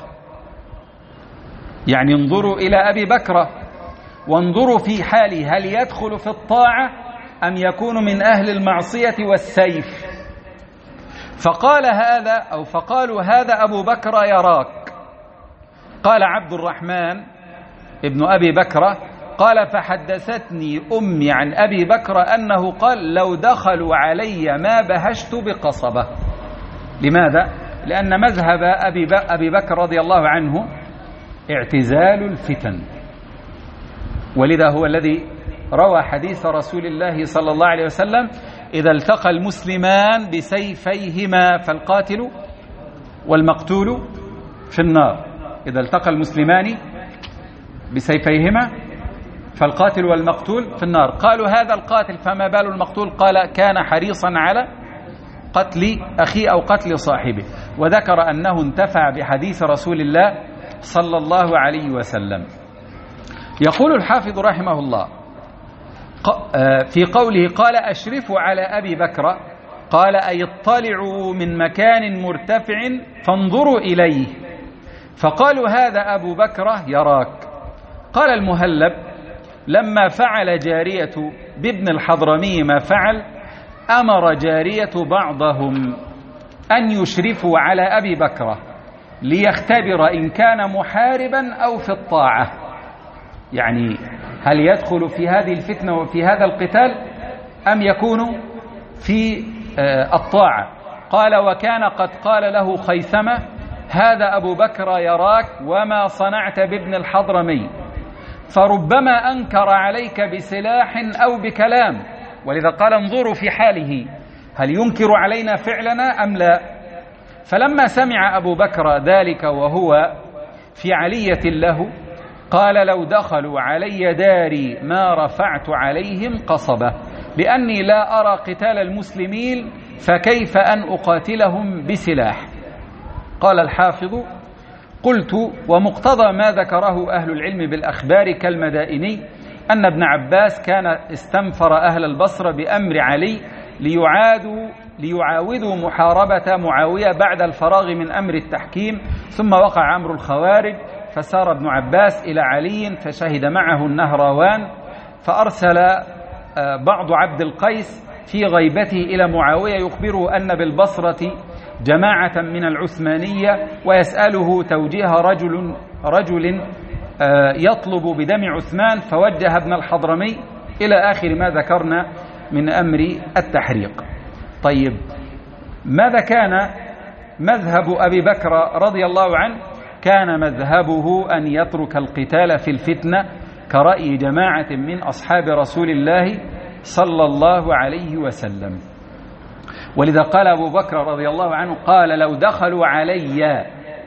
يعني انظروا إلى أبي بكرة وانظروا في حاله هل يدخل في الطاعة أم يكون من أهل المعصية والسيف. فقال هذا أو فقالوا هذا أبو بكر يراك. قال عبد الرحمن ابن أبي بكرة قال فحدثتني أمي عن أبي بكر أنه قال لو دخلوا علي ما بهشت بقصبة. لماذا؟ لأن مذهب أبي بكر رضي الله عنه اعتزال الفتن، ولذا هو الذي روى حديث رسول الله صلى الله عليه وسلم إذا التقى المسلمان بسيفيهما فالقاتل والمقتول في النار. إذا التقى المسلمان بسيفيهما فالقاتل والمقتول في النار. قالوا هذا القاتل فما بال المقتول؟ قال كان حريصا على قتل أخيه أو قتل صاحبه، وذكر أنه انتفع بحديث رسول الله صلى الله عليه وسلم. يقول الحافظ رحمه الله في قوله قال أشرفوا على أبي بكر، قال أي اطلعوا من مكان مرتفع فانظروا إليه، فقالوا هذا أبو بكر يراك. قال المهلب لما فعل جارية بابن الحضرمي ما فعل أمر جارية بعضهم أن يشرفوا على أبي بكر ليختبر إن كان محاربا أو في الطاعة، يعني هل يدخل في هذه الفتنة وفي هذا القتال أم يكون في الطاعة. قال وكان قد قال له خيثمة هذا أبو بكر يراك وما صنعت بابن الحضرمي، فربما أنكر عليك بسلاح أو بكلام، ولذا قال انظروا في حاله هل ينكر علينا فعلنا أم لا. فلما سمع أبو بكر ذلك وهو في علية له قال لو دخلوا علي داري ما رفعت عليهم قصبة، لأني لا أرى قتال المسلمين فكيف أن أقاتلهم بسلاح. قال الحافظ قلت ومقتضى ما ذكره أهل العلم بالأخبار كالمدائني أن ابن عباس كان استنفر أهل البصرة بأمر علي ليعادوا ليعاودوا محاربة معاوية بعد الفراغ من أمر التحكيم، ثم وقع أمر الخوارج فسار ابن عباس إلى علي فشهد معه النهروان، فأرسل بعض عبد القيس في غيبته إلى معاوية يخبره أن بالبصرة جماعة من العثمانية ويسأله توجيه رجل رجل يطلب بدم عثمان، فوجه ابن الحضرمي إلى آخر ما ذكرنا من أمر التحريق. طيب ماذا كان مذهب أبي بكر رضي الله عنه؟ كان مذهبه أن يترك القتال في الفتنة كرأي جماعة من أصحاب رسول الله صلى الله عليه وسلم. ولذا قال أبو بكر رضي الله عنه قال لو دخلوا علي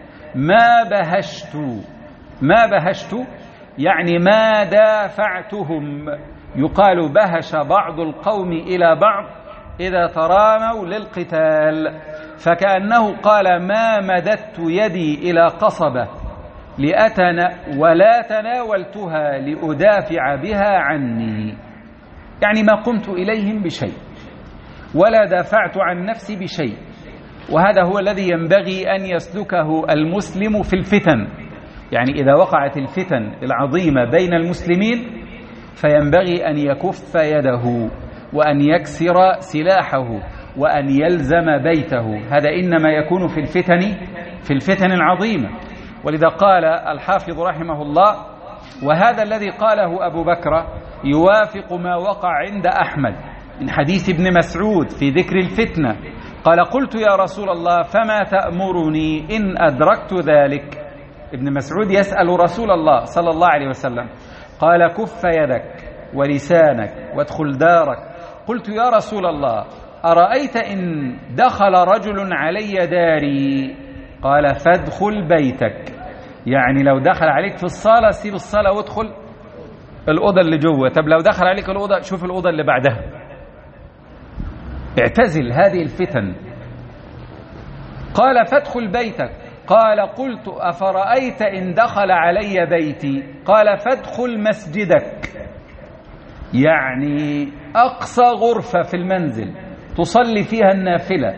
ما بهشت، ما بهشت يعني ما دافعتهم. يقال بهش بعض القوم إلى بعض إذا تراموا للقتال، فكأنه قال ما مددت يدي إلى قصبة لأتنا ولا تناولتها لأدافع بها عني، يعني ما قمت إليهم بشيء ولا دافعت عن نفسي بشيء. وهذا هو الذي ينبغي أن يسلكه المسلم في الفتن، يعني إذا وقعت الفتن العظيمة بين المسلمين فينبغي أن يكف يده وأن يكسر سلاحه وأن يلزم بيته، هذا إنما يكون في الفتن في الفتن العظيمة. ولذا قال الحافظ رحمه الله وهذا الذي قاله أبو بكر يوافق ما وقع عند أحمد من حديث ابن مسعود في ذكر الفتنة. قال قلت يا رسول الله فما تأمرني إن أدركت ذلك؟ ابن مسعود يسأل رسول الله صلى الله عليه وسلم، قال كف يدك ولسانك وادخل دارك. قلت يا رسول الله أرأيت إن دخل رجل علي داري؟ قال فادخل بيتك، يعني لو دخل عليك في الصالة سيب الصالة وادخل الأوضة اللي جوه. طب لو دخل عليك الأوضة شوف الأوضة اللي بعدها، اعتزل هذه الفتن. قال فادخل بيتك. قال قلت أفرأيت إن دخل علي بيتي؟ قال فادخل مسجدك، يعني أقصى غرفة في المنزل تصلي فيها النافلة،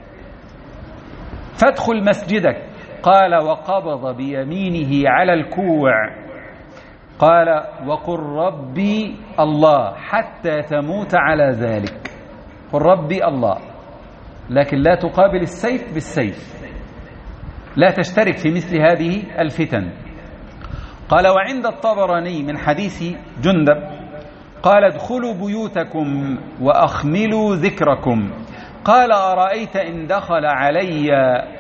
فادخل مسجدك. قال وقبض بيمينه على الكوع، قال وقل ربي الله حتى تموت على ذلك. قل ربي الله، لكن لا تقابل السيف بالسيف، لا تشترك في مثل هذه الفتن. قال وعند الطبراني من حديث جندب قال ادخلوا بيوتكم وأخملوا ذكركم. قال أرأيت إن دخل علي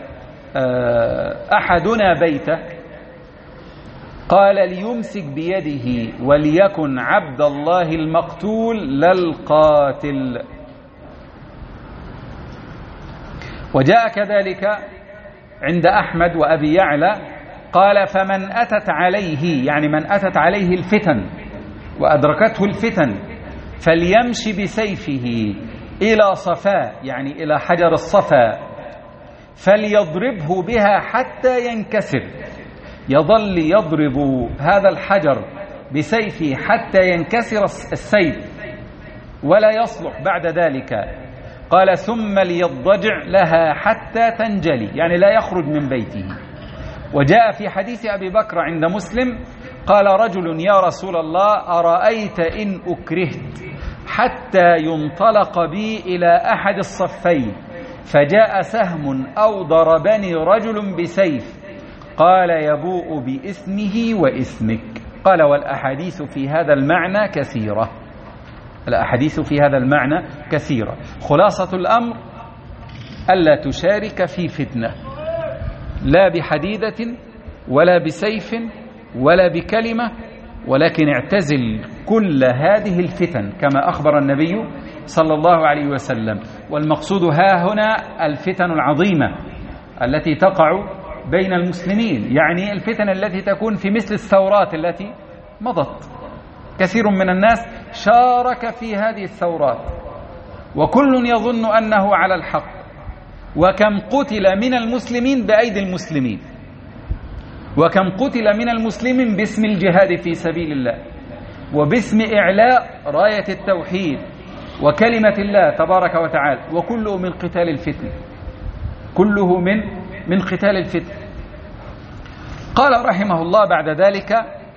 أحدنا بيته؟ قال ليمسك بيده وليكن عبد الله المقتول لا القاتل. وجاء كذلك عند أحمد وأبي يعلى قال فمن أتت عليه، يعني من أتت عليه الفتن وأدركته الفتن، فليمشي بسيفه إلى صفاء، يعني إلى حجر الصفا، فليضربه بها حتى ينكسر. يظل يضرب هذا الحجر بسيفه حتى ينكسر السيف ولا يصلح بعد ذلك. قال ثم ليضجع لها حتى تنجلي، يعني لا يخرج من بيته. وجاء في حديث أبي بكر عند مسلم قال رجل يا رسول الله أرأيت إن أكرهت حتى ينطلق بي إلى أحد الصفين فجاء سهم أو ضربني رجل بسيف؟ قال يبوء بإثمه وإثمك. قال والأحاديث في هذا المعنى كثيرة، الأحاديث في هذا المعنى كثيرة. خلاصة الأمر ألا تشارك في فتنة، لا بحديدة ولا بسيف ولا بكلمة، ولكن اعتزل كل هذه الفتن كما أخبر النبي صلى الله عليه وسلم. والمقصود ها هنا الفتن العظيمة التي تقع بين المسلمين، يعني الفتن التي تكون في مثل الثورات التي مضت. كثير من الناس شارك في هذه الثورات وكل يظن أنه على الحق، وكم قتل من المسلمين بأيدي المسلمين، وكم قتل من المسلمين باسم الجهاد في سبيل الله وباسم إعلاء راية التوحيد وكلمة الله تبارك وتعالى، وكله من قتال الفتن، كله من من قتال الفتن. قال رحمه الله بعد ذلك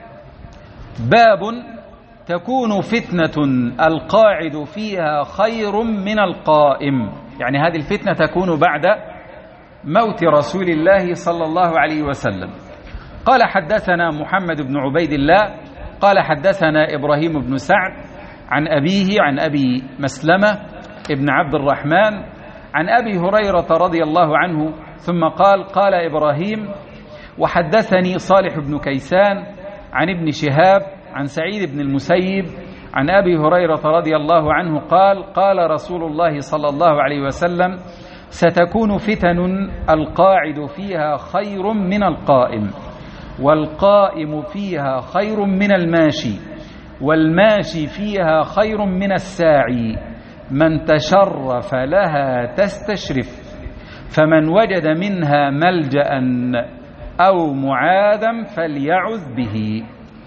باب تكون فتنة القاعد فيها خير من القائم، يعني هذه الفتنة تكون بعد موت رسول الله صلى الله عليه وسلم. قال حدثنا محمد بن عبيد الله قال حدثنا إبراهيم بن سعد عن أبيه عن أبي مسلمة ابن عبد الرحمن عن أبي هريرة رضي الله عنه ثم قال قال إبراهيم وحدثني صالح بن كيسان عن ابن شهاب عن سعيد بن المسيب عن أبي هريرة رضي الله عنه قال قال رسول الله صلى الله عليه وسلم ستكون فتن القاعد فيها خير من القائم، والقائم فيها خير من الماشي، والماشي فيها خير من الساعي، من تشرف لها تستشرف، فمن وجد منها ملجأ أو معاذا فليعذ به.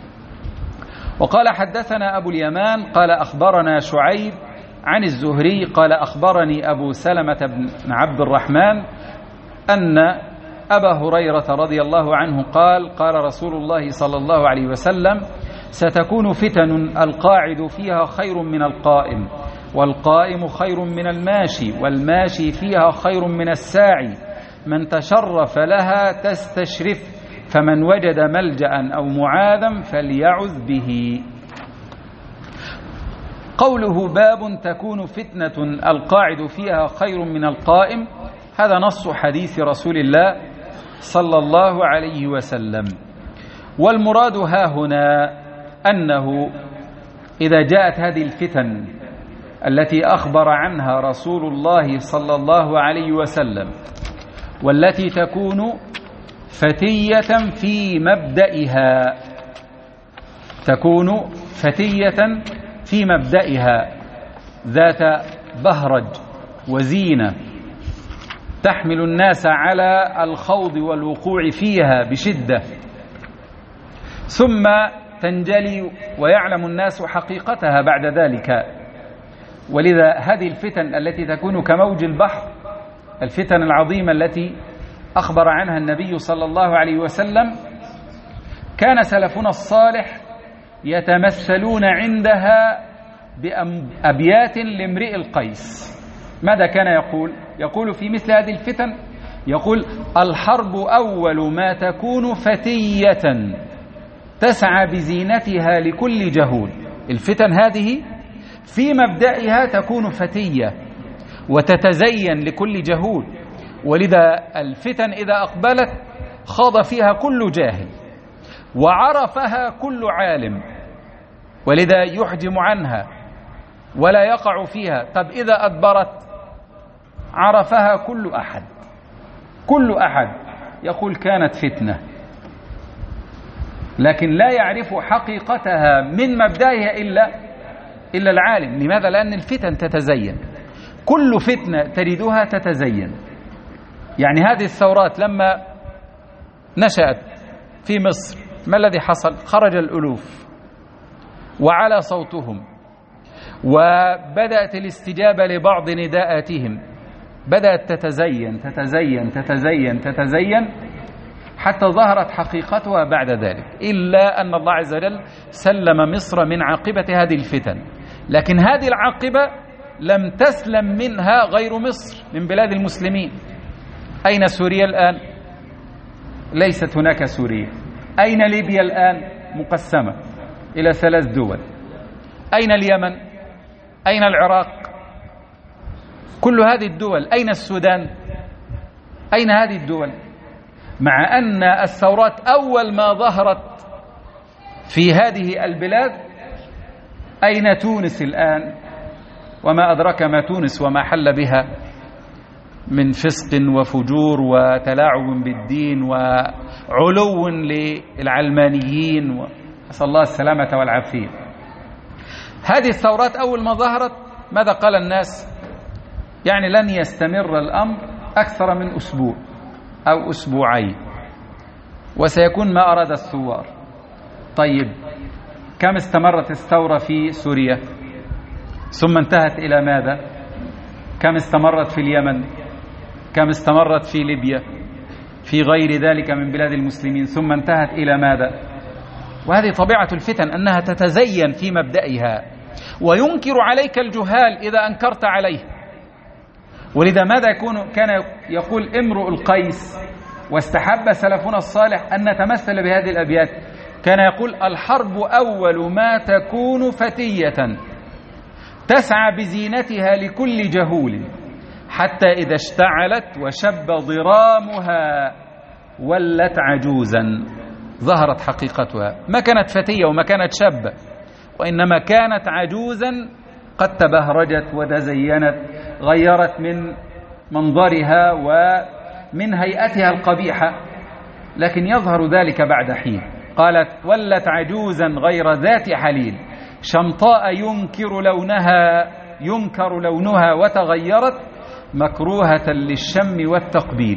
وقال حدثنا أبو اليمان قال أخبرنا شعيب عن الزهري قال أخبرني أبو سلمة بن عبد الرحمن أن أبا هريرة رضي الله عنه قال قال رسول الله صلى الله عليه وسلم ستكون فتن القاعد فيها خير من القائم، والقائم خير من الماشي، والماشي فيها خير من الساعي، من تشرف لها تستشرف، فمن وجد ملجأ أو معاذا فليعذ به. قوله باب تكون فتنة القاعد فيها خير من القائم، هذا نص حديث رسول الله صلى الله عليه وسلم. والمراد ها هنا أنه إذا جاءت هذه الفتن التي أخبر عنها رسول الله صلى الله عليه وسلم والتي تكون فتية في مبدئها، تكون فتية في مبدئها ذات بهرج وزينة تحمل الناس على الخوض والوقوع فيها بشدة، ثم تنجلي ويعلم الناس حقيقتها بعد ذلك. ولذا هذه الفتن التي تكون كموج البحر، الفتن العظيمة التي أخبر عنها النبي صلى الله عليه وسلم، كان سلفنا الصالح يتمثلون عندها بأبيات لامرئ القيس. ماذا كان يقول؟ يقول في مثل هذه الفتن، يقول: الحرب أول ما تكون فتية تسعى بزينتها لكل جهول. الفتن هذه في مبدئها تكون فتية وتتزين لكل جهول، ولذا الفتن إذا أقبلت خاض فيها كل جاهل وعرفها كل عالم، ولذا يحجم عنها ولا يقع فيها. طب إذا أدبرت عرفها كل أحد، كل أحد يقول كانت فتنة، لكن لا يعرف حقيقتها من مبدأها إلا إلا العالم. لماذا؟ لأن الفتن تتزين، كل فتنة تريدها تتزين. يعني هذه الثورات لما نشأت في مصر، ما الذي حصل؟ خرج الألوف وعلى صوتهم، وبدأت الاستجابة لبعض نداءاتهم، بدأت تتزين تتزين تتزين تتزين حتى ظهرت حقيقتها بعد ذلك. إلا أن الله عز وجل سلم مصر من عاقبة هذه الفتن، لكن هذه العاقبة لم تسلم منها غير مصر من بلاد المسلمين. أين سوريا الآن؟ ليست هناك سوريا. أين ليبيا الآن؟ مقسمة إلى ثلاث دول. أين اليمن؟ أين العراق؟ كل هذه الدول. أين السودان؟ أين هذه الدول؟ مع أن الثورات أول ما ظهرت في هذه البلاد، أين تونس الآن؟ وما أدرك ما تونس وما حل بها من فسق وفجور وتلاعب بالدين وعلو للعلمانيين، ونسأل الله السلامة والعافية. هذه الثورات أول ما ظهرت ماذا قال الناس؟ يعني لن يستمر الأمر أكثر من أسبوع أو أسبوعين وسيكون ما أراد الثوار. طيب، كم استمرت الثورة في سوريا؟ ثم انتهت إلى ماذا؟ كم استمرت في اليمن؟ كم استمرت في ليبيا؟ في غير ذلك من بلاد المسلمين، ثم انتهت إلى ماذا؟ وهذه طبيعة الفتن، أنها تتزين في مبدئها، وينكر عليك الجهال إذا أنكرت عليه. ولذا ماذا يكون؟ كان يقول امرؤ القيس، واستحب سلفنا الصالح أن نتمثل بهذه الأبيات. كان يقول: الحرب أول ما تكون فتية تسعى بزينتها لكل جهول، حتى إذا اشتعلت وشب ضرامها ولت عجوزا. ظهرت حقيقتها، ما كانت فتية وما كانت شابة، وإنما كانت عجوزا قد تبهرجت وتزينت، غيرت من منظرها ومن هيئتها القبيحة، لكن يظهر ذلك بعد حين. قالت: ولت عجوزا غير ذات حليل، شمطاء ينكر لونها ينكر لونها وتغيرت، مكروهة للشم والتقبيل.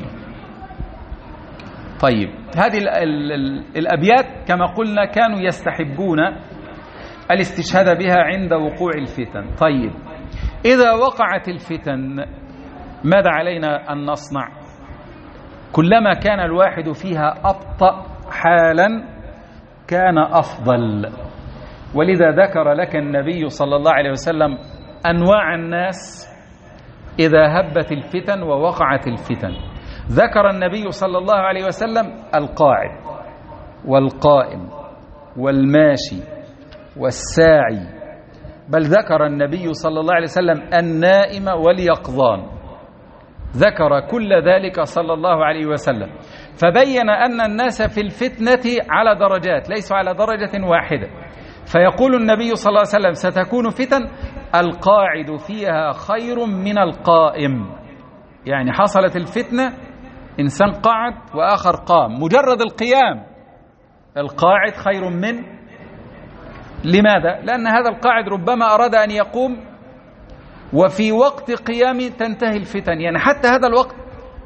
طيب، هذه ال ال ال الأبيات كما قلنا كانوا يستحبون الاستشهاد بها عند وقوع الفتن. طيب، إذا وقعت الفتن ماذا علينا أن نصنع؟ كلما كان الواحد فيها أبطأ حالا كان أفضل. ولذا ذكر لك النبي صلى الله عليه وسلم أنواع الناس إذا هبت الفتن ووقعت الفتن. ذكر النبي صلى الله عليه وسلم القاعد والقائم والماشي والساعي، بل ذكر النبي صلى الله عليه وسلم النائم واليقظان، ذكر كل ذلك صلى الله عليه وسلم، فبين أن الناس في الفتنة على درجات، ليسوا على درجة واحدة. فيقول النبي صلى الله عليه وسلم: ستكون فتن القاعد فيها خير من القائم. يعني حصلت الفتنة، إنسان قعد وآخر قام، مجرد القيام القاعد خير من. لماذا؟ لأن هذا القاعد ربما أراد أن يقوم وفي وقت قيام تنتهي الفتن، يعني حتى هذا الوقت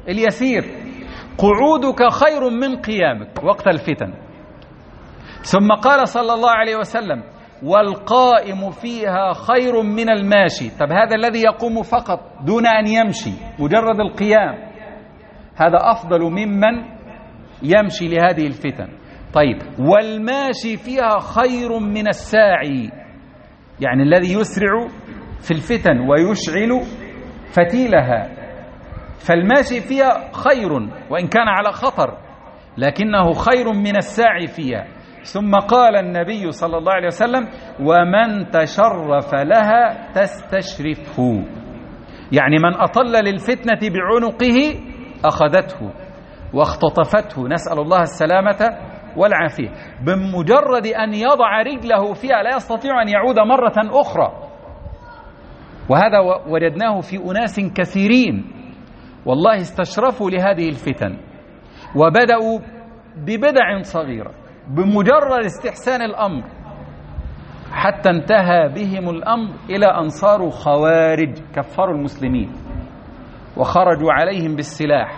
اليسير. قعودك خير من قيامك وقت الفتن. ثم قال صلى الله عليه وسلم: والقائم فيها خير من الماشي. طب هذا الذي يقوم فقط دون أن يمشي، مجرد القيام، هذا أفضل ممن يمشي لهذه الفتن. طيب، والماشي فيها خير من الساعي، يعني الذي يسرع في الفتن ويشعل فتيلها. فالماشي فيها خير وإن كان على خطر، لكنه خير من الساعي فيها. ثم قال النبي صلى الله عليه وسلم: ومن تشرف لها تستشرفه، يعني من أطل للفتنة بعنقه أخذته واختطفته، نسأل الله السلامة والعافية. بمجرد أن يضع رجله فيها لا يستطيع أن يعود مرة أخرى. وهذا وجدناه في أناس كثيرين والله استشرفوا لهذه الفتن وبدأوا ببدع صغيرة بمجرد استحسان الأمر، حتى انتهى بهم الأمر إلى أن صاروا خوارج، كفروا المسلمين وخرجوا عليهم بالسلاح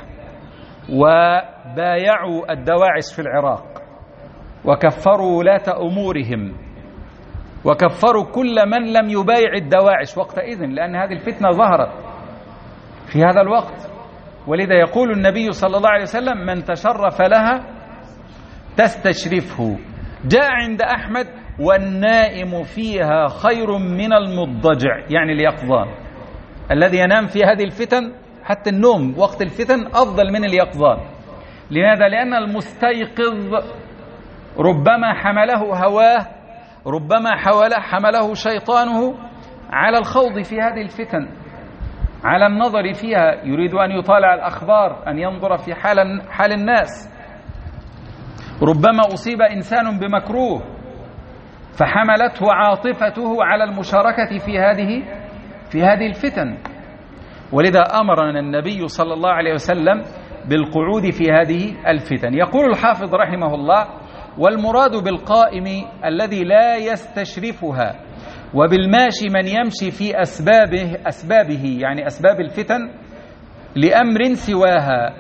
وبايعوا الدواعش في العراق وكفروا ولاة أمورهم وكفروا كل من لم يبايع الدواعش وقتئذ، لأن هذه الفتنة ظهرت في هذا الوقت. ولذا يقول النبي صلى الله عليه وسلم: من تشرف لها تستشرفه. جاء عند أحمد: والنائم فيها خير من المضجع، يعني اليقظان، الذي ينام في هذه الفتن. حتى النوم وقت الفتن أفضل من اليقظان. لماذا؟ لأن المستيقظ ربما حمله هواه، ربما حمله شيطانه على الخوض في هذه الفتن، على النظر فيها، يريد أن يطالع الأخبار، أن ينظر في حال حال الناس. ربما أصيب إنسان بمكروه فحملته عاطفته على المشاركة في هذه في هذه الفتن. ولذا أمرنا النبي صلى الله عليه وسلم بالقعود في هذه الفتن. يقول الحافظ رحمه الله: والمراد بالقائم الذي لا يستشرفها، وبالماشي من يمشي في أسبابه أسبابه يعني أسباب الفتن لأمر سواها.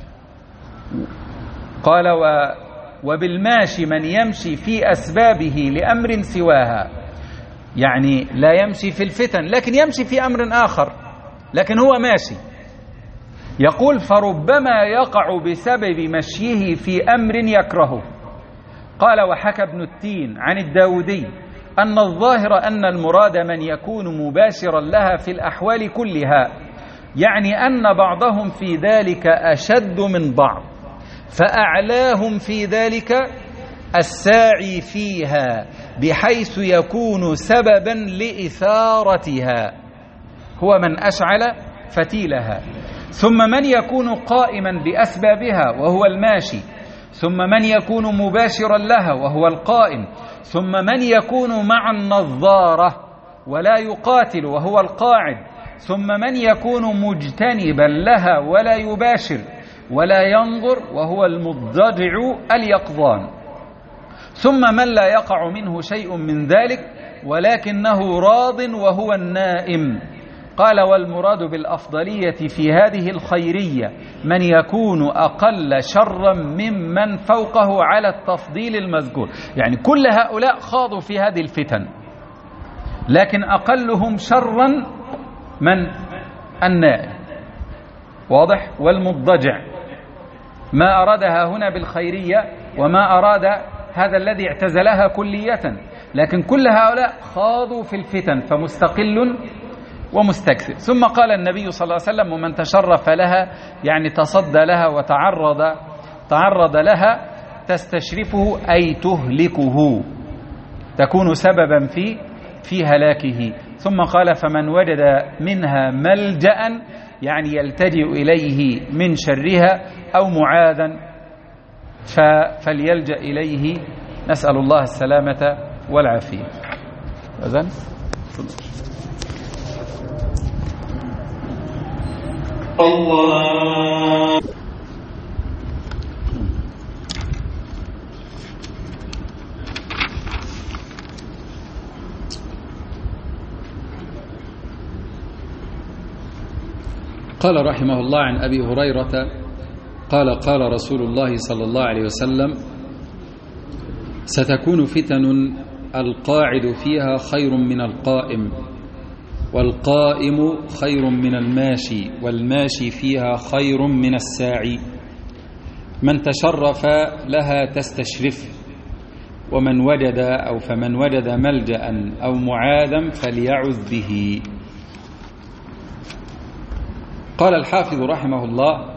قال: و وبالماشي من يمشي في أسبابه لأمر سواها، يعني لا يمشي في الفتن لكن يمشي في أمر آخر، لكن هو ماشي. يقول: فربما يقع بسبب مشيه في أمر يكرهه. قال: وحكى ابن التين عن الداودي أن الظاهر أن المراد من يكون مباشرا لها في الأحوال كلها، يعني أن بعضهم في ذلك أشد من بعض، فأعلاهم في ذلك الساعي فيها، بحيث يكون سببا لإثارتها، هو من أشعل فتيلها. ثم من يكون قائما بأسبابها وهو الماشي، ثم من يكون مباشرا لها وهو القائم، ثم من يكون مع النظارة ولا يقاتل وهو القاعد، ثم من يكون مجتنبا لها ولا يباشر ولا ينظر وهو المضجع اليقظان، ثم من لا يقع منه شيء من ذلك ولكنه راض وهو النائم. قال: والمراد بالأفضلية في هذه الخيرية من يكون أقل شرا ممن فوقه على التفضيل المذكور. يعني كل هؤلاء خاضوا في هذه الفتن، لكن أقلهم شرا من النائم، واضح؟ والمضجع. ما أرادها هنا بالخيرية وما أراد هذا الذي اعتزلها كلية، لكن كل هؤلاء خاضوا في الفتن، فمستقل ومستكثر. ثم قال النبي صلى الله عليه وسلم: ومن تشرف لها، يعني تصدى لها وتعرض تعرض لها، تستشرفه أي تهلكه، تكون سببا في في هلاكه. ثم قال: فمن وجد منها ملجأ، يعني يلتجئ إليه من شرها، أو معاذا فليلجأ إليه، نسأل الله السلامة والعافية. أذن الله. قال رحمه الله عن أبي هريرة قال قال رسول الله صلى الله عليه وسلم: ستكون فتن القاعد فيها خير من القائم، والقائم خير من الماشي، والماشي فيها خير من الساعي. من تشرف لها تستشرف، ومن وجد أو فمن وجد ملجأ أو معاذا فليعذ به. قال الحافظ رحمه الله: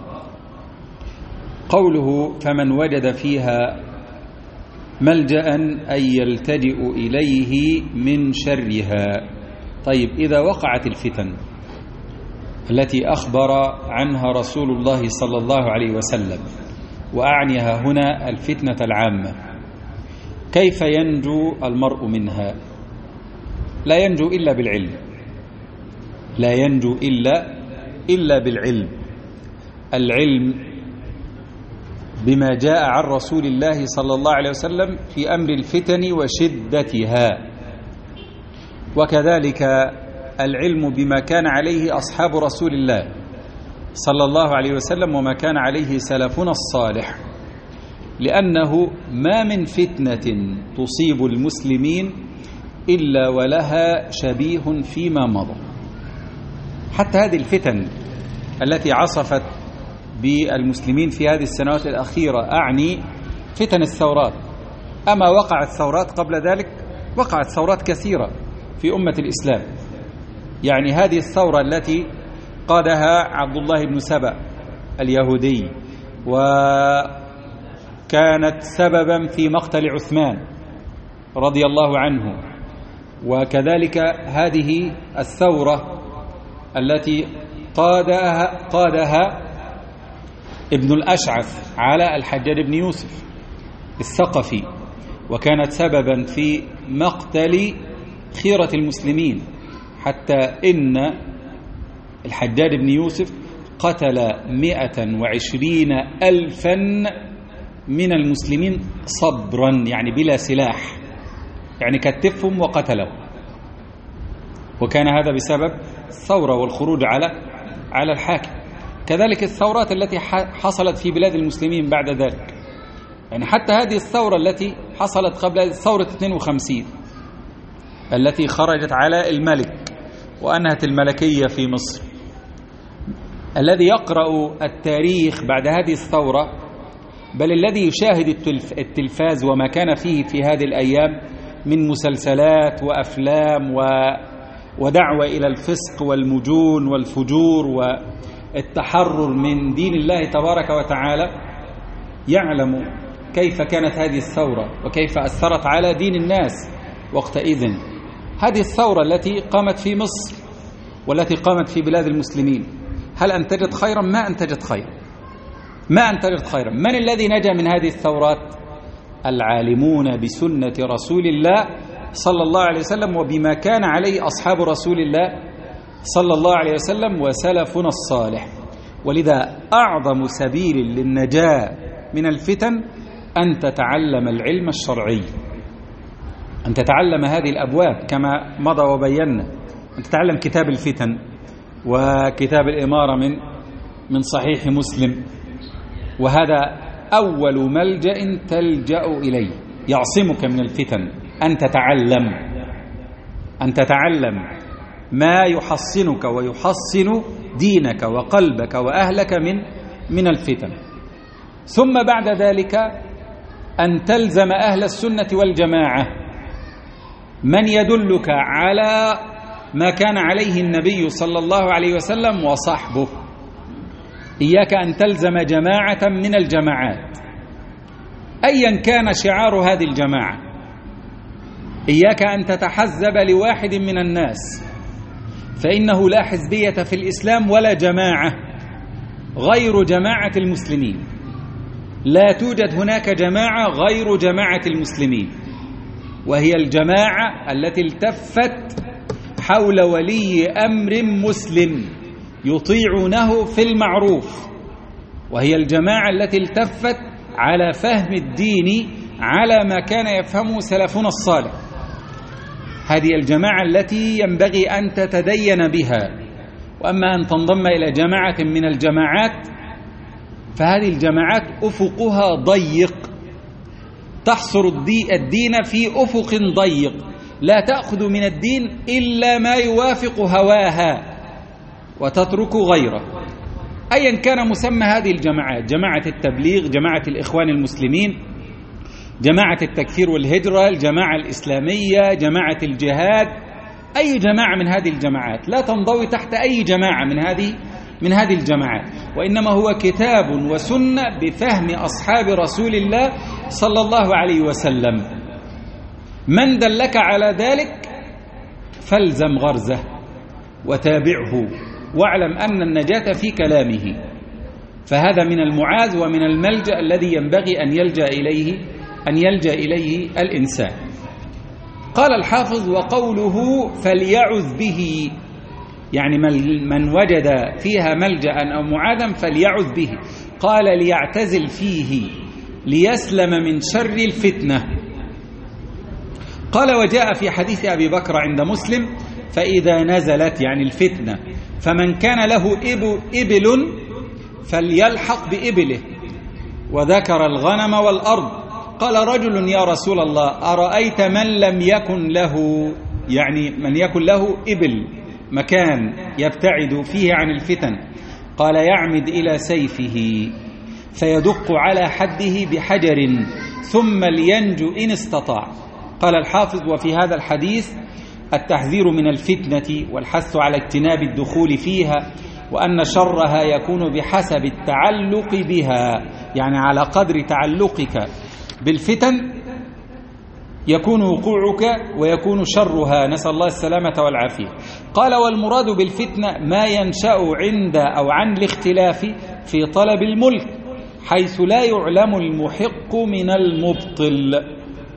قوله فمن وجد فيها ملجأ أي يلتجئ إليه من شرها. طيب، إذا وقعت الفتن التي أخبر عنها رسول الله صلى الله عليه وسلم، وأعنيها هنا الفتنة العامة، كيف ينجو المرء منها؟ لا ينجو إلا بالعلم، لا ينجو إلا إلا بالعلم. العلم بما جاء عن رسول الله صلى الله عليه وسلم في أمر الفتن وشدتها، وكذلك العلم بما كان عليه أصحاب رسول الله صلى الله عليه وسلم وما كان عليه سلفنا الصالح، لأنه ما من فتنة تصيب المسلمين إلا ولها شبيه فيما مضى. حتى هذه الفتن التي عصفت بالمسلمين في هذه السنوات الأخيرة، أعني فتن الثورات. أما وقعت ثورات قبل ذلك؟ وقعت ثورات كثيرة في أمة الإسلام. يعني هذه الثورة التي قادها عبد الله بن سبأ اليهودي، وكانت سببا في مقتل عثمان رضي الله عنه، وكذلك هذه الثورة التي قادها, قادها ابن الأشعث على الحجاج بن يوسف الثقفي، وكانت سببا في مقتل خيرة المسلمين، حتى إن الحجاج بن يوسف قتل مئة وعشرين ألفا من المسلمين صبرا، يعني بلا سلاح، يعني كتفهم وقتلهم. وكان هذا بسبب الثورة والخروج على على الحاكم. كذلك الثورات التي حصلت في بلاد المسلمين بعد ذلك، يعني حتى هذه الثورة التي حصلت قبل ثورة اثنين وخمسين التي خرجت على الملك وأنهت الملكية في مصر. الذي يقرأ التاريخ بعد هذه الثورة، بل الذي يشاهد التلفاز وما كان فيه في هذه الأيام من مسلسلات وأفلام ودعوة إلى الفسق والمجون والفجور والتحرر من دين الله تبارك وتعالى، يعلم كيف كانت هذه الثورة وكيف أثرت على دين الناس وقتئذ. هذه الثورة التي قامت في مصر والتي قامت في بلاد المسلمين، هل أنتجت خيرا؟ ما أنتجت خيرا، ما أنتجت خيرا. من الذي نجا من هذه الثورات؟ العالمون بسنة رسول الله صلى الله عليه وسلم وبما كان عليه أصحاب رسول الله صلى الله عليه وسلم وسلفنا الصالح. ولذا أعظم سبيل للنجاة من الفتن أن تتعلم العلم الشرعي، أن تتعلم هذه الأبواب كما مضى وبينا، أن تتعلم كتاب الفتن وكتاب الإمارة من من صحيح مسلم، وهذا أول ملجأ تلجأ إليه يعصمك من الفتن، أن تتعلم أن تتعلم ما يحصنك ويحصن دينك وقلبك وأهلك من من الفتن. ثم بعد ذلك أن تلزم أهل السنة والجماعة، من يدلك على ما كان عليه النبي صلى الله عليه وسلم وصحبه. إياك أن تلزم جماعة من الجماعات أيا كان شعار هذه الجماعة، إياك أن تتحزب لواحد من الناس، فإنه لا حزبية في الإسلام ولا جماعة غير جماعة المسلمين، لا توجد هناك جماعة غير جماعة المسلمين، وهي الجماعة التي التفت حول ولي أمر مسلم يطيعونه في المعروف، وهي الجماعة التي التفت على فهم الدين على ما كان يفهمه سلفنا الصالح. هذه الجماعة التي ينبغي أن تتدين بها وأما أن تنضم إلى جماعة من الجماعات فهذه الجماعات أفقها ضيق، تحصر الدين في أفق ضيق، لا تأخذ من الدين إلا ما يوافق هواها وتترك غيره. أيا كان مسمى هذه الجماعات، جماعة التبليغ، جماعة الإخوان المسلمين، جماعة التكفير والهجرة، الجماعة الإسلامية، جماعة الجهاد، أي جماعة من هذه الجماعات لا تنضوي تحت أي جماعة من هذه من هذه الجماعات، وإنما هو كتاب وسنة بفهم أصحاب رسول الله صلى الله عليه وسلم. من دلك على ذلك فالزم غرزه وتابعه، واعلم أن النجاة في كلامه. فهذا من المعاذ ومن الملجأ الذي ينبغي أن يلجأ إليه أن يلجأ إليه الإنسان. قال الحافظ: وقوله فليعذ به، يعني من وجد فيها ملجأ أو معاذا فليعذ به. قال: ليعتزل فيه ليسلم من شر الفتنة. قال: وجاء في حديث أبي بكر عند مسلم: فإذا نزلت، يعني الفتنة، فمن كان له إبل فليلحق بإبله، وذكر الغنم والأرض. قال رجل: يا رسول الله، أرأيت من لم يكن له، يعني من يكن له إبل، مكان يبتعد فيه عن الفتن. قال: يعمد إلى سيفه فيدق على حده بحجر ثم لينجو إن استطاع. قال الحافظ: وفي هذا الحديث التحذير من الفتنة والحث على اجتناب الدخول فيها، وأن شرها يكون بحسب التعلق بها، يعني على قدر تعلقك بالفتن يكون وقوعك ويكون شرها، نسأل الله السلامة والعافية. قال: والمراد بالفتنة ما ينشأ عند أو عن الاختلاف في طلب الملك، حيث لا يعلم المحق من المبطل.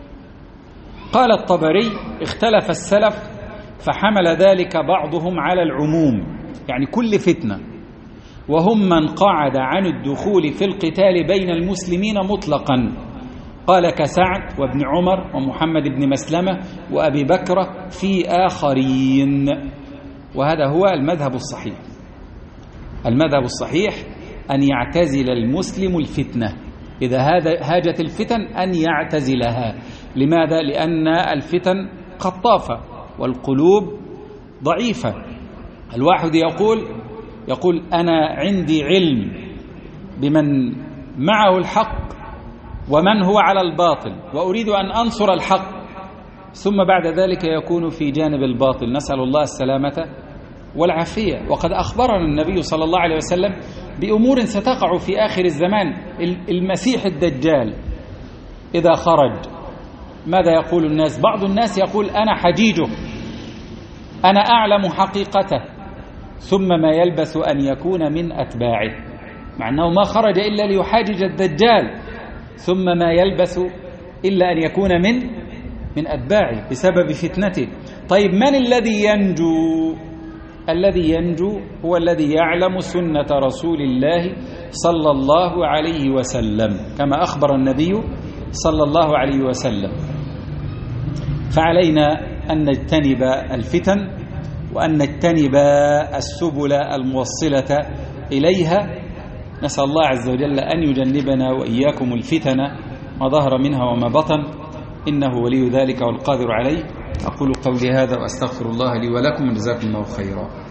قال الطبري: اختلف السلف فحمل ذلك بعضهم على العموم، يعني كل فتنة، وهم من قعد عن الدخول في القتال بين المسلمين مطلقا. قال: كسعد وابن عمر ومحمد بن مسلمة وأبي بكر في آخرين. وهذا هو المذهب الصحيح. المذهب الصحيح أن يعتزل المسلم الفتنة، إذا هاجت الفتن أن يعتزلها. لماذا؟ لأن الفتن خطافة والقلوب ضعيفة. الواحد يقول يقول أنا عندي علم بمن معه الحق ومن هو على الباطل، وأريد أن أنصر الحق، ثم بعد ذلك يكون في جانب الباطل، نسأل الله السلامة والعافية. وقد أخبرنا النبي صلى الله عليه وسلم بأمور ستقع في آخر الزمان. المسيح الدجال إذا خرج ماذا يقول الناس؟ بعض الناس يقول: أنا حجيجه، أنا أعلم حقيقته، ثم ما يلبث أن يكون من أتباعه، مع أنه ما خرج إلا ليحاجج الدجال، ثم ما يلبث إلا أن يكون من من أتباعه بسبب فتنته. طيب من الذي ينجو؟ الذي ينجو هو الذي يعلم سنة رسول الله صلى الله عليه وسلم، كما أخبر النبي صلى الله عليه وسلم. فعلينا أن نجتنب الفتن وأن نجتنب السبل الموصلة إليها. نسأل الله عز وجل أن يجنبنا وإياكم الفتن ما ظهر منها وما بطن، إنه ولي ذلك والقادر عليه. أقول قولي هذا وأستغفر الله لي ولكم، وجزاكم الله خيرا.